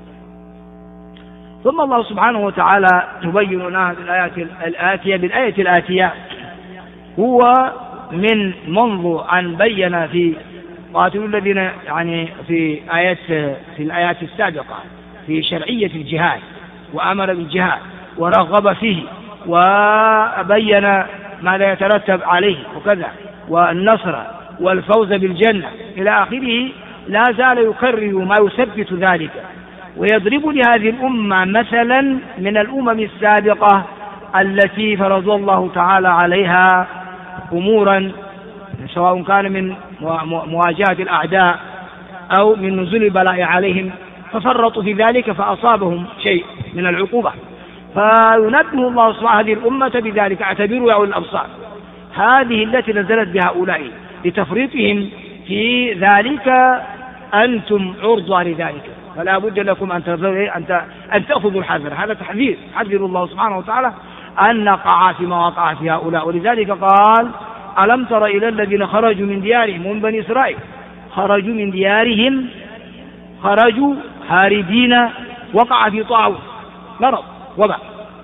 ثم الله سبحانه وتعالى يبين لنا بالآية الآتية هو من منذ أن بين في قاتلوا الذين يعني في الآيات السابقة في شرعية الجهاد وأمر بالجهاد ورغب فيه وبين ماذا يترتب عليه وكذا والنصر والفوز بالجنة إلى آخره، لا زال يكرر ما يثبت ذلك، ويضرب لهذه الأمة مثلا من الأمم السابقة التي فرض الله تعالى عليها أمورا، سواء كان من مواجهة الأعداء أو من نزول البلاء عليهم، ففرطوا في ذلك فأصابهم شيء من العقوبة، فينبه الله سبحانه هذه الأمة بذلك: اعتبروا يا أولي الأبصار. هذه التي نزلت بهؤلاء لتفريطهم في ذلك، أنتم عرضة لذلك، فلا بد لكم أن تأخذوا الحذر. هذا تحذير، حذر الله سبحانه وتعالى أن نقع فيما وقع في هؤلاء. ولذلك قال: ألم تر إلى الذين خرجوا من ديارهم، من بني إسرائيل خرجوا من ديارهم، خرجوا هاربين، وقع في طاعون مرض وباء،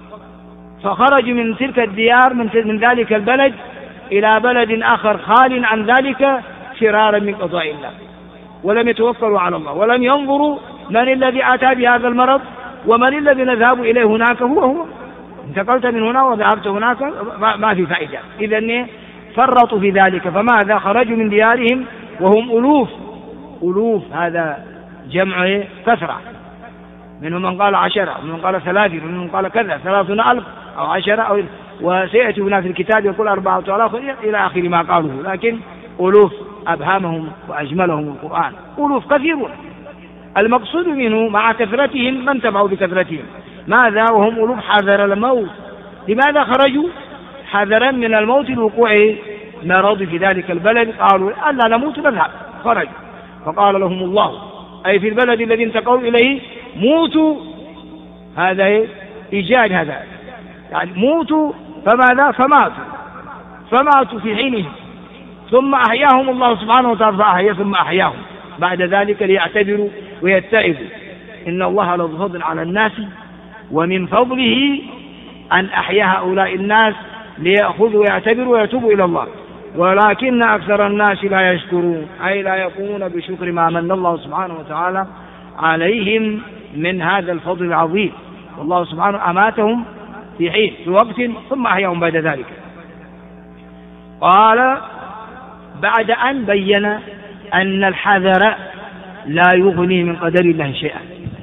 فخرجوا من تلك الديار من ذلك البلد إلى بلد آخر خال عن ذلك فرارا من قضاء الله، ولم يتوكلوا على الله، ولم ينظروا من الذي أتى بهذا المرض ومن الذي نذهب إليه هناك. هو انتقلت من هنا وذهبت هناك، ما في فائدة. إذن فرطوا في ذلك. فماذا؟ خرجوا من ديارهم وهم ألوف، هذا جمع كثرة، منهم من قال 10 ومن قال 30 ومن من قال كذا 30,000 أو 10 وسيأتي هنا في الكتاب يقول 4,000 إلى آخر ما قالوه، لكن ألوف أبهمهم وأجملهم القرآن، ألوف كثيرون. المقصود منه مع كثرتهم من تبعوا بكثرتهم، ماذا؟ وهم ألوف حذر الموت. لماذا خرجوا؟ حذرا من الموت الوقوع مرض في ذلك البلد، قالوا ألا نموت نذهب، خرجوا. فقال لهم الله أي في البلد الذي انتقلوا إليه: موتوا. هذا إيجاد، هذا يعني موتوا. فماذا؟ فماتوا في حينهم، ثم أحياهم الله سبحانه وتعالى، ثم أحياهم بعد ذلك ليعتبروا ويتعبوا. إن الله لذو فضل على الناس، ومن فضله أن أحيا هؤلاء الناس ليأخذوا ويعتبروا ويتوبوا إلى الله، ولكن أكثر الناس لا يشكرون، أي لا يقومون بشكر ما من الله سبحانه وتعالى عليهم من هذا الفضل العظيم. والله سبحانه أماتهم في حين، في وقت، ثم أحياهم بعد ذلك. قال بعد أن بين أن الحذر لا يغني من قدر الله شيئا،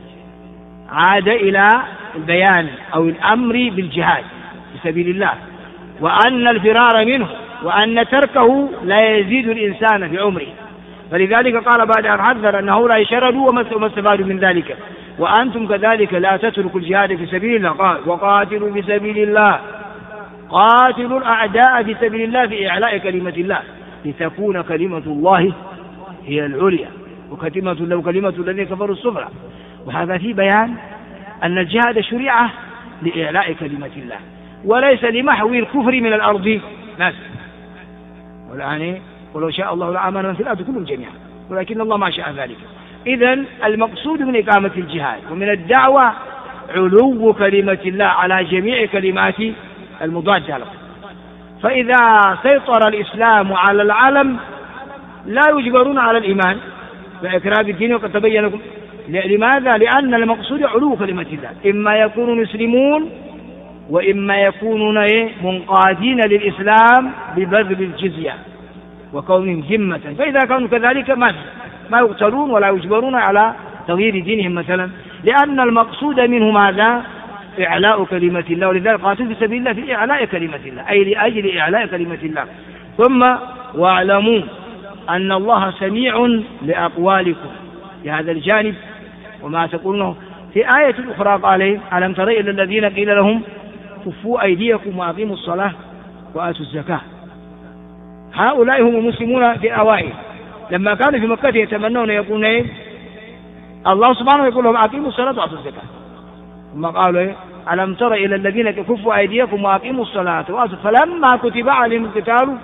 عاد إلى البيان أو الأمر بالجهاد في سبيل الله، وأن الفرار منه وأن تركه لا يزيد الإنسان في عمره. فلذلك قال بعد أن حذر أنه لا يشردوا وما استفادوا من ذلك: وأنتم كذلك لا تتركوا الجهاد في سبيل الله. قال: وقاتلوا في سبيل الله، قاتلوا الأعداء في سبيل الله في إعلاء كلمة الله، لتكون كلمة الله هي العليا كلمة الذين كفروا السفلى. وهذا في بيان أن الجهاد شريعة لإعلاء كلمة الله، وليس لمحو الكفر من الأرض ناس. والآن ولو شاء الله لآمن من في الأرض كلهم جميعا، ولكن الله ما شاء ذلك. إذن المقصود من إقامة الجهاد ومن الدعوة علو كلمة الله على جميع كلمات المضادة له. فإذا سيطر الإسلام على العالم لا يجبرون على الإيمان بإكرام الدين، وقد تبين لكم. لماذا؟ لأن المقصود علو كلمة الله، إما يكونوا مسلمون وإما يكونون منقادين للإسلام ببذل الجزية وكونهم ذمة. فإذا كانوا كذلك ما يقتلون ولا يجبرون على تغيير دينهم مثلا، لأن المقصود منه ماذا؟ إعلاء كلمة الله. ولذلك قاتلوا في سبيل الله في إعلاء كلمة الله، أي لأجل إعلاء كلمة الله. ثم واعلموا أن الله سميع لأقوالكم في هذا الجانب وما تقولونه. في آية أخرى قال: ألم تر إلى الذين قيل لهم كفوا أيديكم وأقيموا الصلاة وآتوا الزكاة. هؤلاء هم المسلمون في أوائل، لما كانوا في مكة يتمنون يقولون الله سبحانه يقول لهم أقيموا الصلاة وآتوا الزكاة. ثم قالوا: ألم تر إلى الذين كفوا أيديكم وأقيموا الصلاة وآتوا. فلما كتب عليهم القتال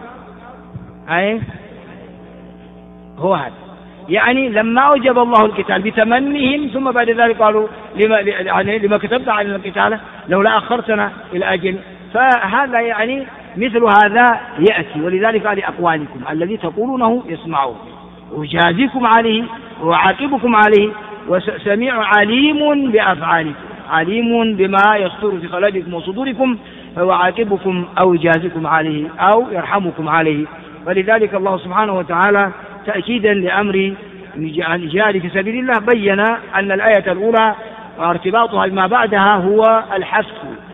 هو هذا، يعني لما أوجب الله القتال بتمنيهم، ثم بعد ذلك قالوا لما كتبت علينا القتال لولا أخرتنا إلى أجل. فهذا يعني مثل هذا يأتي. ولذلك قال: أقوالكم الذي تقولونه يسمعون، وجازيكم عليه وعاقبكم عليه، وسميع عليم بأفعالكم، عليم بما يصدر في قلوبكم وصدوركم، فهو عاقبكم أو يجازيكم عليه أو يرحمكم عليه. ولذلك الله سبحانه وتعالى تأكيدا لأمر عن الجهاد في سبيل الله بين أن الآية الأولى وارتباطها بما بعدها هو الحث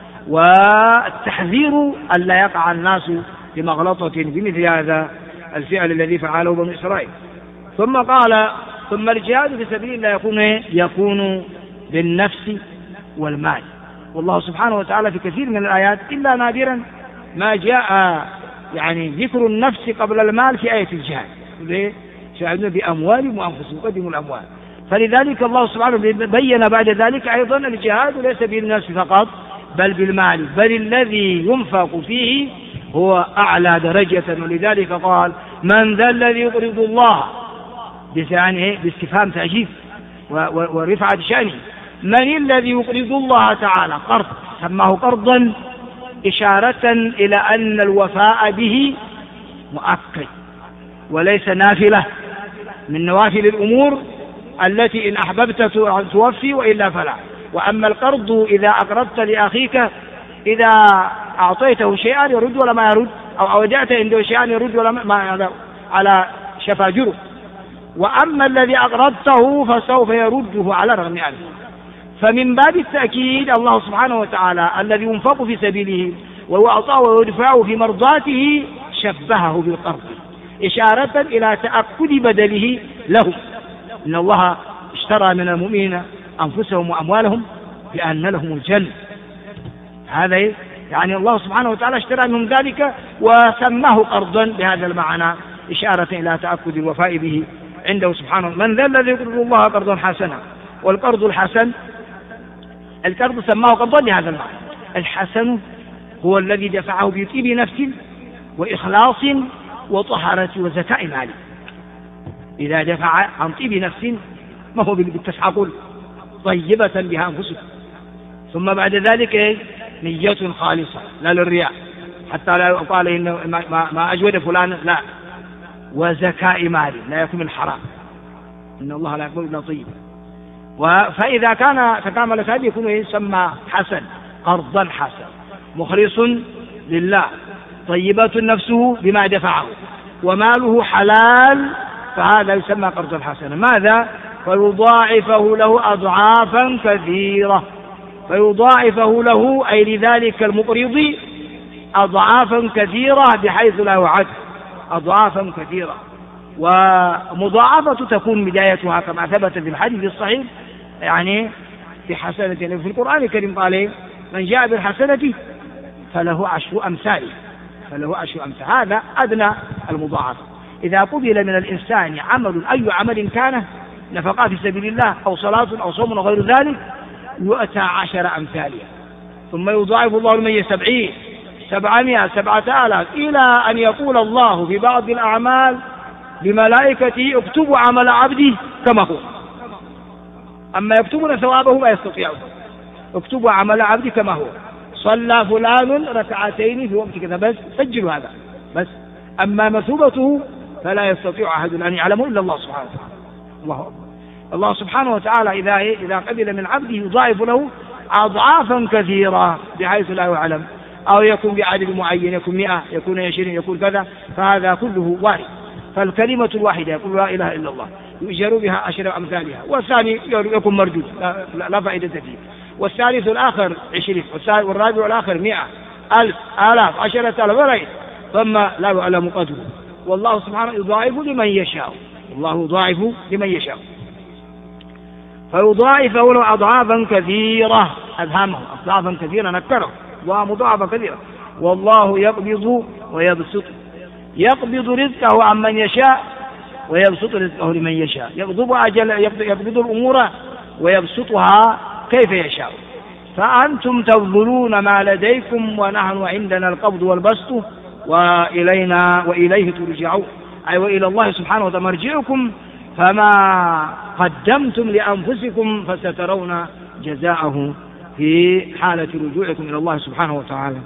والتحذير أن لا يقع الناس بمغلطة بمثل هذا الفعل الذي فعله بنو إسرائيل. ثم قال ثم الجهاد في سبيل الله يكون بالنفس والمال. والله سبحانه وتعالى في كثير من الآيات إلا نادرا ما جاء يعني ذكر النفس قبل المال في آية الجهاد، شاهدنا بأموالهم وأنفسهم قدموا الأموال. فلذلك الله سبحانه بين بعد ذلك أيضا الجهاد ليس بالنفس فقط بل بالمال، بل الذي ينفق فيه هو أعلى درجة. ولذلك قال من ذا الذي يقرض الله باستفهام تعجيب ورفعة شأنه، من الذي يقرض الله تعالى قرض سماه قرضا إشارة إلى أن الوفاء به مؤكد وليس نافلة من نوافل الأمور التي إن أحببت توفي وإلا فلا. وأما القرض إذا أقرضت لأخيك إذا أعطيته شيئا يرد ولا ما يرد، أو أودعت عنده شيئا يرد ولا ما على شفا جرح. وأما الذي أقرضته فسوف يرده على رغم عنه. فمن باب التأكيد الله سبحانه وتعالى الذي ينفق في سبيله ويعطاه ويدفعه في مرضاته شبهه بالقرض إشارة إلى تأكد بدله له. إن الله اشترى من المؤمنين أنفسهم وأموالهم بأن لهم الجنة. هذا يعني الله سبحانه وتعالى اشترى منهم ذلك وسماه قرضا بهذا المعنى إشارة إلى تأكد الوفاء به عنده سبحانه. من ذا الذي يقرض الله قرضا حسنا؟ والقرض الحسن القرض سماه قرضا لهذا المعنى. الحسن هو الذي دفعه بطيب نفس وإخلاص وطهارة وزكاء مال. إذا دفع عن طيب نفس ما هو بالتسعقل طيبة بها أنفسك، ثم بعد ذلك نية خالصة لا للرياء حتى لا يقال إن ما أجود فلان، لا، وزكاء مال لا يكون الحرام، إن الله لا يقبل إلا طيب. فإذا كان تكامل هذه يكون يسمى حسن، قرضا حسن مخلص لله، طيبة نفسه بما دفعه وماله حلال، فهذا يسمى قرضا حسنا. ماذا؟ فيضاعفه له أضعافا كثيرة، فيضاعفه له أي لذلك المقرض أضعافا كثيرة بحيث لا يعد، أضعافا كثيرة. ومضاعفة تكون بدايتها كما ثبت في الحديث الصحيح يعني في حسنة في القرآن الكريم قال من جاء بالحسنة فله 10 أمثالها، فله 10 أمثال. هذا أدنى المضاعفة. إذا قبل من الإنسان عمل أي عمل كان نفقات في سبيل الله أو صلاة أو صوم وغير ذلك يؤتى 10 أمثالها، ثم يضاعف الله لمن 70 700 7000 إلى أن يقول الله في بعض الأعمال بملائكته اكتبوا عمل عبدي كما هو، أما يكتبون ثوابه ما يستطيعون، اكتبوا عمل عبدي كما هو، صلى فلان ركعتين في وقت كذا بس سجلوا هذا بس، أما مثوبته فلا يستطيع أحد أن يعلمه إلا الله سبحانه وتعالى. الله أكبر. الله سبحانه وتعالى إذا قبل من عبده يضاعف له أضعافا كثيرة بحيث لا يعلم، أو يكون بعدد معين، يكون 100 يكون 20 يكون كذا، فهذا كله وارد. فالكلمة الواحدة يقول لا إله إلا الله يؤجر بها 10 أمثالها، والثاني يكون مردود لا فائدة فيه، والثالث الآخر 20، والرابع الآخر 100 1000 آلاف 10,000 ورأيت، ثم لا يعلم قدره. والله سبحانه يضاعف لمن يشاء، الله يضاعف لمن يشاء، فيضاعفه له أضعافا كثيرة، أبهمه أضعافا كثيرة نكره ومضاعفة كثيرة. والله يقبض ويبسط، يقبض رزقه عمن يشاء ويبسط رزقه لمن يشاء، يقبض الأمور ويبسطها كيف يشاء. فأنتم تبذلون ما لديكم ونحن عندنا القبض والبسط وإليه ترجعون، أي وإلى الله سبحانه وتعالى مرجعكم، فما قدمتم لأنفسكم فسترون جزاءه في حالة رجوعكم إلى الله سبحانه وتعالى.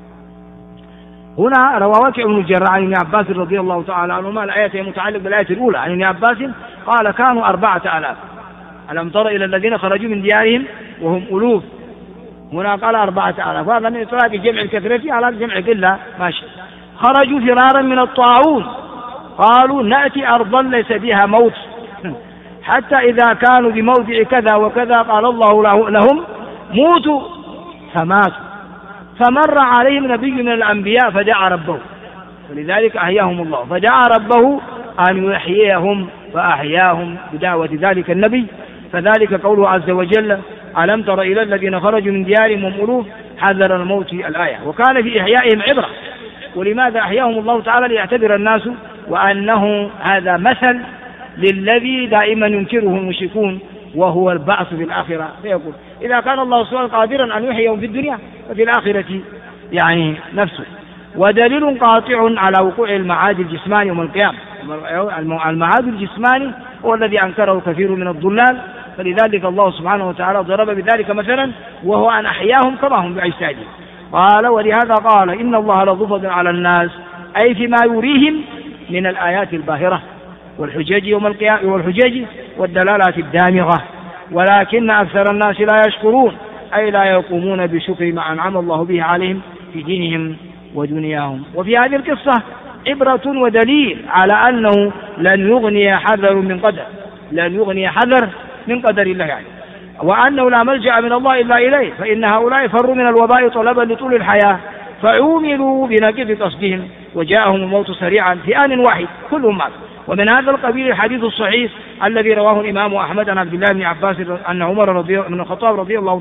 هنا روى وكيع بن الجراح عن ابن عباس رضي الله تعالى عنهما، الآية متعلق بالآية الأولى عن ابن عباس قال كانوا 4000. ألم تر إلى الذين خرجوا من ديارهم وهم ألوف، هنا قال 4000، وهذا من إطلاق جمع الكثرة على جمع قلة ماشي. خرجوا فرارا من الطاعون، قالوا نأتي أرضا ليس بها موت حتى إذا كانوا بموضع كذا وكذا قال الله لهم موتوا فماتوا، فمر عليهم نبي من الأنبياء فدعا ربه، ولذلك أحياهم الله، فدعا ربه أن يحييهم فأحياهم بدعوة ذلك النبي. فذلك قوله عز وجل ألم تر إلى الذين خرجوا من ديارهم وهم ألوف حذر الموت الآية. وكان في إحيائهم عبرة. ولماذا أحياهم الله تعالى؟ ليعتبر الناس وأنه هذا مثل للذي دائما ينكره المشركون وهو البعث في الآخرة. فيقول إذا كان الله سبحانه قادرا أن يحييهم في الدنيا ففي الآخرة يعني نفسه. ودليل قاطع على وقوع المعاد الجسماني يوم القيامة. المعاد الجسماني هو الذي أنكره كثير من الضلال، فلذلك الله سبحانه وتعالى ضرب بذلك مثلا وهو أن أحياهم كما هم بأجسادهم. قال ولهذا قال إن الله لذو فضل على الناس، أي فيما يريهم من الآيات الباهرة والحجج يوم القيامة والحجج والدلالات الدامغة، ولكن أكثر الناس لا يشكرون، أي لا يقومون بشكر ما أنعم الله به عليهم في دينهم ودنياهم. وفي هذه القصة عبرة ودليل على أنه لن يغني حذر من قدر، لن يغني حذر من قدر الله يعني، وأنه لا ملجأ من الله إلا إليه، فإن هؤلاء فروا من الوباء طلبا لطول الحياة فعوملوا بنقيض قصدهم وجاءهم الموت سريعا في آن واحد كلهم مات. ومن هذا القبيل الحديث الصحيح الذي رواه الإمام أحمد عن عبد الله بن عباس أن عمر بن الخطاب رضي الله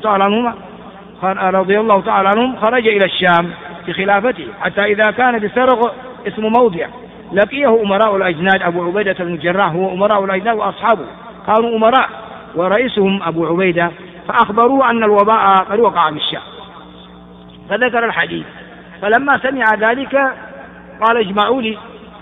تعالى عنهم خرج إلى الشام في خلافته، حتى إذا كان بسرغ اسم موضع لقيه أمراء الأجناد أبو عبيدة بن الجراح، هو أمراء الأجناد وأصحابه كانوا أمراء ورئيسهم أبو عبيدة، فأخبروه أن الوباء قد وقع بالشام، فذكر الحديث. فلما سمع ذلك قال اجمعوا لي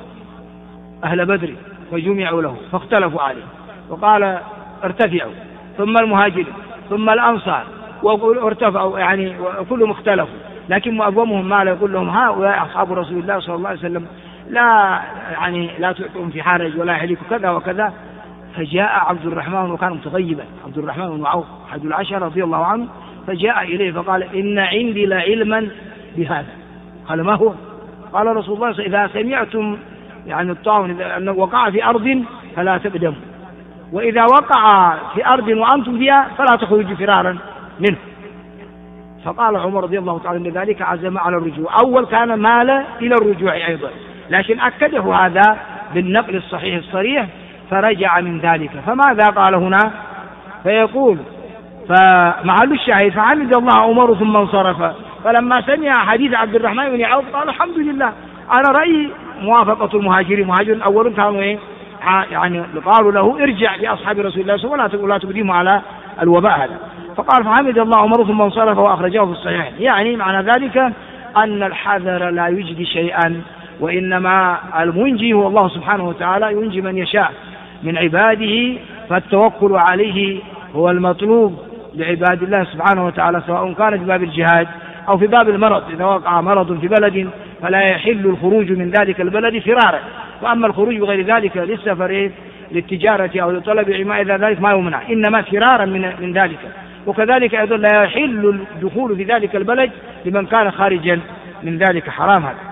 أهل بدر، وجمعوا له فاختلفوا عليه، وقال ارتفعوا، ثم المهاجرين ثم الأنصار وارتفعوا يعني وكلهم اختلفوا، لكن معظمهم ما يقول لهم هؤلاء أصحاب رسول الله صلى الله عليه وسلم لا تعطون في حرج ولا يحلكوا كذا وكذا. فجاء عبد الرحمن وكان متغيبا، عبد الرحمن بن عوف أحد العشرة رضي الله عنه، فجاء إليه فقال إن عندي لعلما بهذا. قال ما هو؟ قال رسول الله إذا سمعتم يعني الطاعون أنه وقع في أرض فلا تقدموا، وإذا وقع في أرض وأنتم فيها فلا تخرجوا فرارا منه. فقال عمر رضي الله تعالى لذلك عزم على الرجوع. أول كان مال إلى الرجوع أيضا، لكن أكده هذا بالنقل الصحيح الصريح فرجع من ذلك. فماذا قال هنا؟ فيقول فمحل الشاهد فحمد الله عمر ثم انصرف، فلما سمع حديث عبد الرحمن بن عوف قال الحمد لله. على رأي موافقة المهاجرين، المهاجرين الأولون كانوا يعني قالوا له ارجع لأصحاب رسول الله صلى الله عليه وسلم ولا تقدمهم على الوباء هذا. فقال فحمد الله عمر ثم انصرف وأخرجه في الصحيح. يعني معنى ذلك أن الحذر لا يجدي شيئا، وإنما المنجي هو الله سبحانه وتعالى، ينجي من يشاء من عباده، فالتوكل عليه هو المطلوب لعباد الله سبحانه وتعالى، سواء كان في باب الجهاد أو في باب المرض. إذا وقع مرض في بلد فلا يحل الخروج من ذلك البلد فرارا، وأما الخروج بغير ذلك للسفر للتجارة أو لطلب ما إلى ذلك ما يمنع، إنما فرارا من ذلك. وكذلك أيضا لا يحل الدخول في ذلك البلد لمن كان خارجا من ذلك، حرام هذا.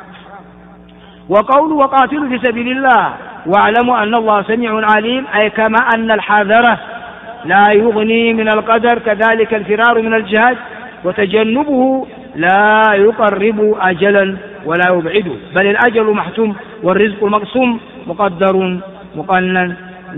وقول وقاتلوا في سبيل الله واعلموا أن الله سميع عليم، أي كما أن الحذر لا يغني من القدر كذلك الفرار من الجهاد، وتجنبه لا يقرب أجلا ولا يبعده، بل الأجل محتوم والرزق المقسوم مقدر مقنن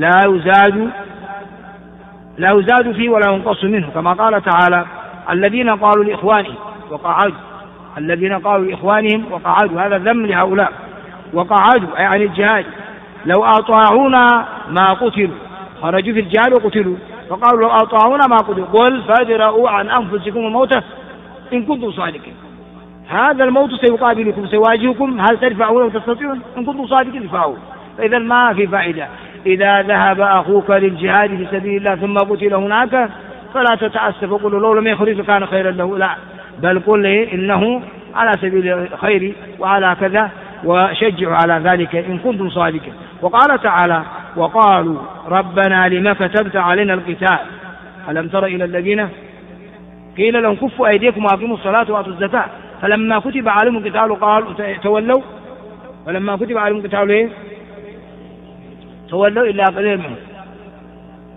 لا يزاد فيه ولا ينقص منه، كما قال تعالى الذين قالوا لإخوانهم وقعدوا، الذين قالوا لإخوانهم وقعدوا، هذا ذم لهؤلاء، وقعدوا أي عن الجهاد، لو أطاعونا ما قتلوا، خرجوا في الجهاد وقتلوا، فقالوا لو أطاعونا ما قتلوا، قل فادرؤوا عن أنفسكم الموت إن كنتم صادقين، هذا الموت سيقابلكم سيواجهكم، هل تدفعون وتستطيعون؟ إن كنتم صادقين ادفعوا. فإذا ما في فائدة، إذا ذهب أخوك للجهاد في سبيل الله ثم قتل هناك فلا تتأسف وقل لو لم يخرج كان خيرا له، لا، بل قل إنه على سبيل الخير وعلى كذا، وشجعوا على ذلك إن كنتم صادقين. وقال تعالى وقالوا ربنا لما كتبت علينا القتال ألم تر إلى الذين قيل لهم كفوا أيديكم وأقيموا الصلاة وآتوا الزكاة فلما كتب عليهم القتال قالوا تولوا، فلما كتب عليهم القتال تولوا إلا قليل منهم.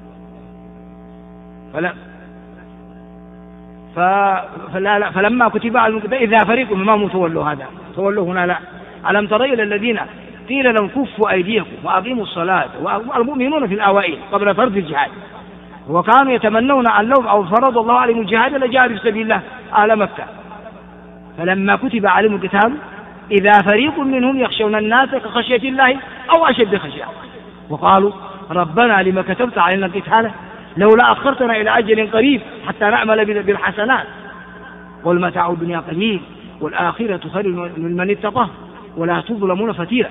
فلما كتب على المكتب إذا فريق منهم تولوا هذا تولوا هنا لا. ألم ترى إلى الذين قيل لهم كفوا أيديكم وأقيموا الصلاة والمؤمنون في الأوائل قبل فرض الجهاد وكانوا يتمنون أن لو أو فرض الله عليهم الجهاد لجاهدوا في سبيل الله أهل مكة. فلما كتب عليهم القتال إذا فريق منهم يخشون الناس كخشية الله أو أشد خشية وقالوا ربنا لما كتبت علينا القتال لولا أخرتنا إلى أجل قريب حتى نعمل بالحسنات والمتاع الدنيا قليل والآخرة خير لمن اتقى ولا تظلمون فتيلا.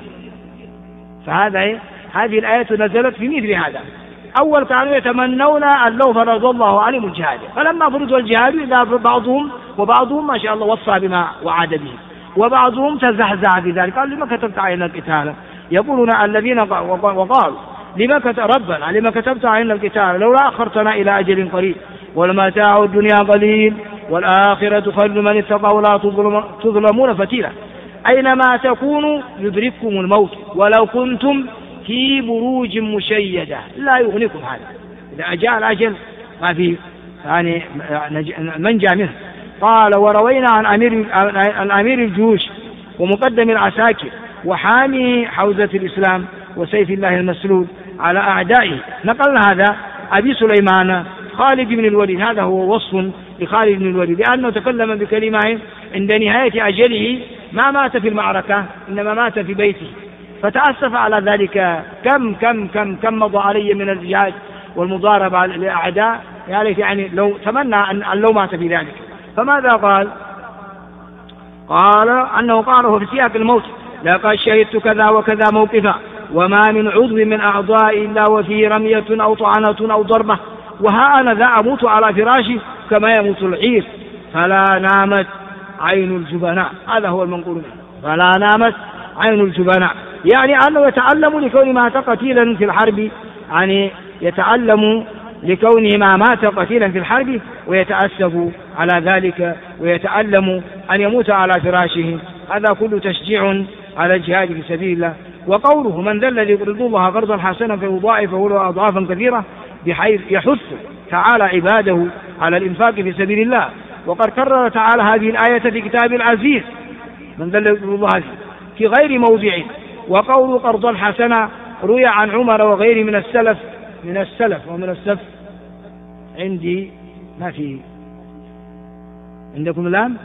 هذه الآية نزلت في مثل هذا. أول كانوا يتمنون أن لو فرض الله عليهم الجهاد فلما فرضوا الجهاد إذا وبعضهم ما شاء الله وصى بما وعد به وبعضهم تزحزح في ذلك قال لما كتبت علينا القتال يقولون الذين وقالوا ربنا لما كتبت علينا القتال لولا أخرتنا إلى أجل قريب والمتاع الدنيا قليل والآخرة خير لمن اتقى ولا تظلمون فتيلا. أينما تكونوا يدرككم الموت ولو كنتم في بروج مشيدة لا يغنيكم هذا إذا جاء الأجل ما في يعني منجى منه. قال وروينا عن أمير الجيوش ومقدم العساكر وحامي حوزة الإسلام وسيف الله المسلول على أعدائه نقلنا هذا أبي سليمان خالد بن الوليد. هذا هو وصف لخالد بن الوليد لأنه تكلم بكلمة عند نهاية أجله ما مات في المعركة إنما مات في بيته فتأسف على ذلك. كم مضى علي من الجهاد والمضاربة للأعداء يعني لو تمنى أن لو مات في ذلك. فماذا قال أنه قاله في سياق الموت لقد شهدت كذا وكذا موقفا وما من عضو من أعضاء إلا وفيه رمية أو طعنة أو ضربة وها أنا ذا أموت على فراشي كما يموت العير فلا نامت عين الجبناء. هذا هو المنقول منه فلا نامت عين الجبناء يعني أنه يتعلم لكون مات قتيلا في الحرب يعني يتعلم لكونه ما مات قتيلا في الحرب ويتأسف على ذلك ويتعلم أن يموت على فراشه. هذا كله تشجيع على الجهاد في سبيل الله. وقوله من ذا الذي يقرض الله قرضا حسنا فيضاعفه له أضعافا كثيرة بحيث يحث تعالى عباده على الإنفاق في سبيل الله. وقد كرر تعالى هذه الآية في كتاب العزيز من ذا الذي يقرض الله في غير موضع. وقول قرضا حسنا روي عن عمر وغيره من السلف ومن السلف عندي ما في عندكم الآن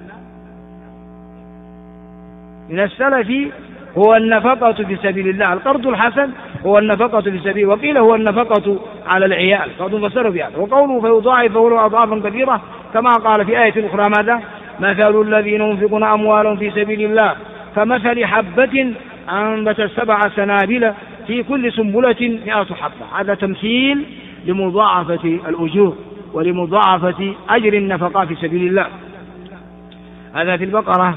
من السلف هو النفقة في سبيل الله. القرض الحسن هو النفقة في سبيل وقيل هو النفقة على العيال قد فسروا بهذا. وقوله فيضاعفه له أضعافا كثيرة كما قال في آية أخرى ماذا مثل الذين ينفقون أموالهم في سبيل الله كمثل حبة أنبتت 7 سنابل في كل سنبلة 100 حبة. هذا تمثيل لمضاعفة الأجور ولمضاعفة أجر النفقات في سبيل الله. هذا في البقرة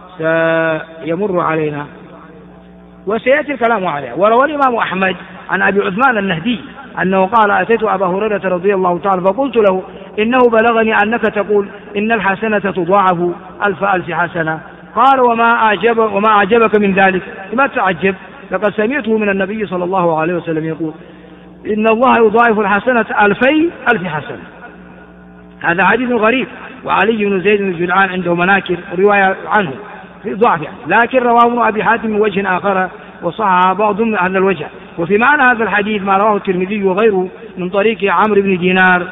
سيمر علينا وسيأتي الكلام عليه. وروى الإمام أحمد عن أبي عثمان النهدي أنه قال أتيت أبا هريرة رضي الله تعالى فقلت له إنه بلغني أنك تقول إن الحسنة تضاعف 1000 حسنة. قال وما أعجبك من ذلك؟ لما تعجب؟ لقد سمعته من النبي صلى الله عليه وسلم يقول إن الله يضاعف الحسنة 2000 حسنة. هذا حديث غريب. وعلي بن زيد الجدعان عنده مناكر رواية عنه في ضعف لكن رواه ابن أبي حاتم من وجه آخر وصحح بعضهم من هذا الوجه. وفي معنى هذا الحديث ما رواه الترمذي وغيره من طريق عمرو بن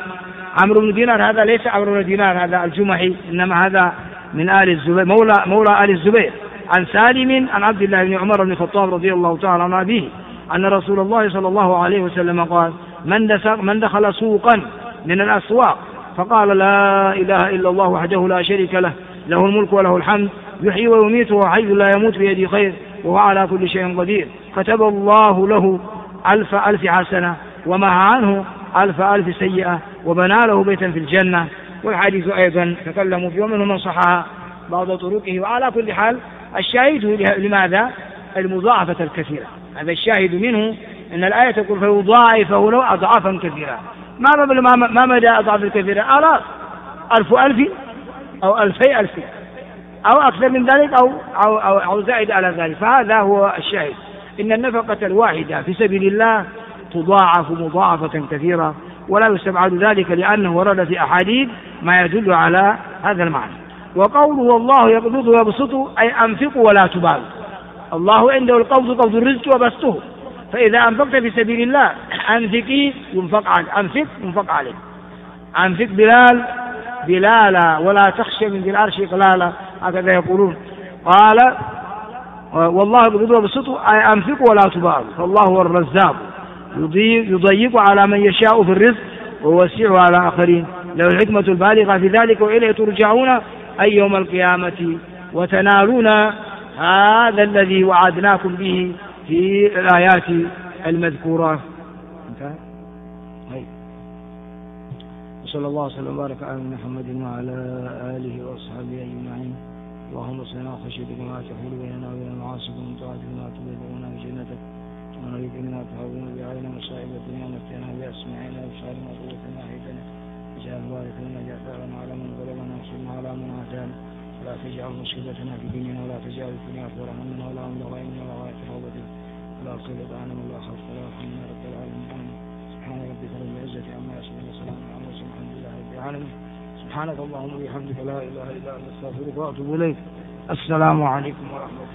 دينار. هذا ليس عمرو بن دينار هذا الجمحي إنما هذا من آل الزبير مولى آل الزبير عن سالم عن عبد الله بن عمر بن الخطاب رضي الله تعالى عن أبيه أن رسول الله صلى الله عليه وسلم قال من دخل سوقا من الأسواق فقال لا إله إلا الله وحده لا شريك له له الملك وله الحمد يحيي ويميت وحي لا يموت بيده خير وهو على كل شيء قدير كتب الله له 1000 حسنة ومحى عنه 1000 سيئة وبنى له بيتا في الجنة. والحديث أيضا تكلموا فيه ومنهم من صحح بعض طرقه. وعلى كل حال الشاهد لماذا؟ المضاعفة الكثيرة. هذا الشاهد منه أن الآية تقول فيضاعفه له أضعافا كثيرة. ما مدى أضعاف الكثيرة؟ 1000 أو 2000 أو أكثر من ذلك أو زائد على ذلك. فهذا هو الشاهد إن النفقة الواحدة في سبيل الله تضاعف مضاعفة كثيرة ولا يستبعد ذلك لأنه ورد في أحاديث ما يدل على هذا المعنى. وقوله والله يقبض ويبسط أي أنفقوا ولا تبالوا. الله عنده القبض قبض الرزق وبسطه، فإذا أنفقت في سبيل الله أنفق ينفق عليك. أنفق بلالا ولا تخشى من ذي العرش إقلالا، هكذا يقولون. قال والله يقبض ويبسط أي أنفقوا ولا تبالوا، فالله هو الرزاق يضيق على من يشاء في الرزق ويوسعه على آخرين، له الحكمة البالغة في ذلك وإليه ترجعون أي يوم القيامة وتنالون هذا الذي وعدناكم به في الآيات المذكورة. وصلى الله وسلم وبارك على محمد وعلى آله وأصحابه أجمعين. اللهم صلنا خشيتك ما تحول بيننا وبين المعاصي ومن طاعتك ما تبلغنا بجنتك ونريد منا تهون بعيننا مصائب الدنيا ونفتنا بأسماعنا وأبصارنا وقوتنا أحيتنا اجعل الوارث منا اجعل ثارنا على من ظلمنا وانصرنا على من عادانا ولا تجعل مصيبتنا في ديننا ولا تجعل الدنيا أكبر همنا ولا مبلغ علمنا ولا غاية رغبتنا ولا قيل عنا ولا خوف ولا رحمنا رب العالمين. سبحان ربك رب العزة عما يصفون وسلام على المرسلين الحمد لله رب العالمين. سبحانك اللهم وبحمدك لا إله إلا أنت أستغفرك وأتوب إليك. السلام عليكم ورحمة الله.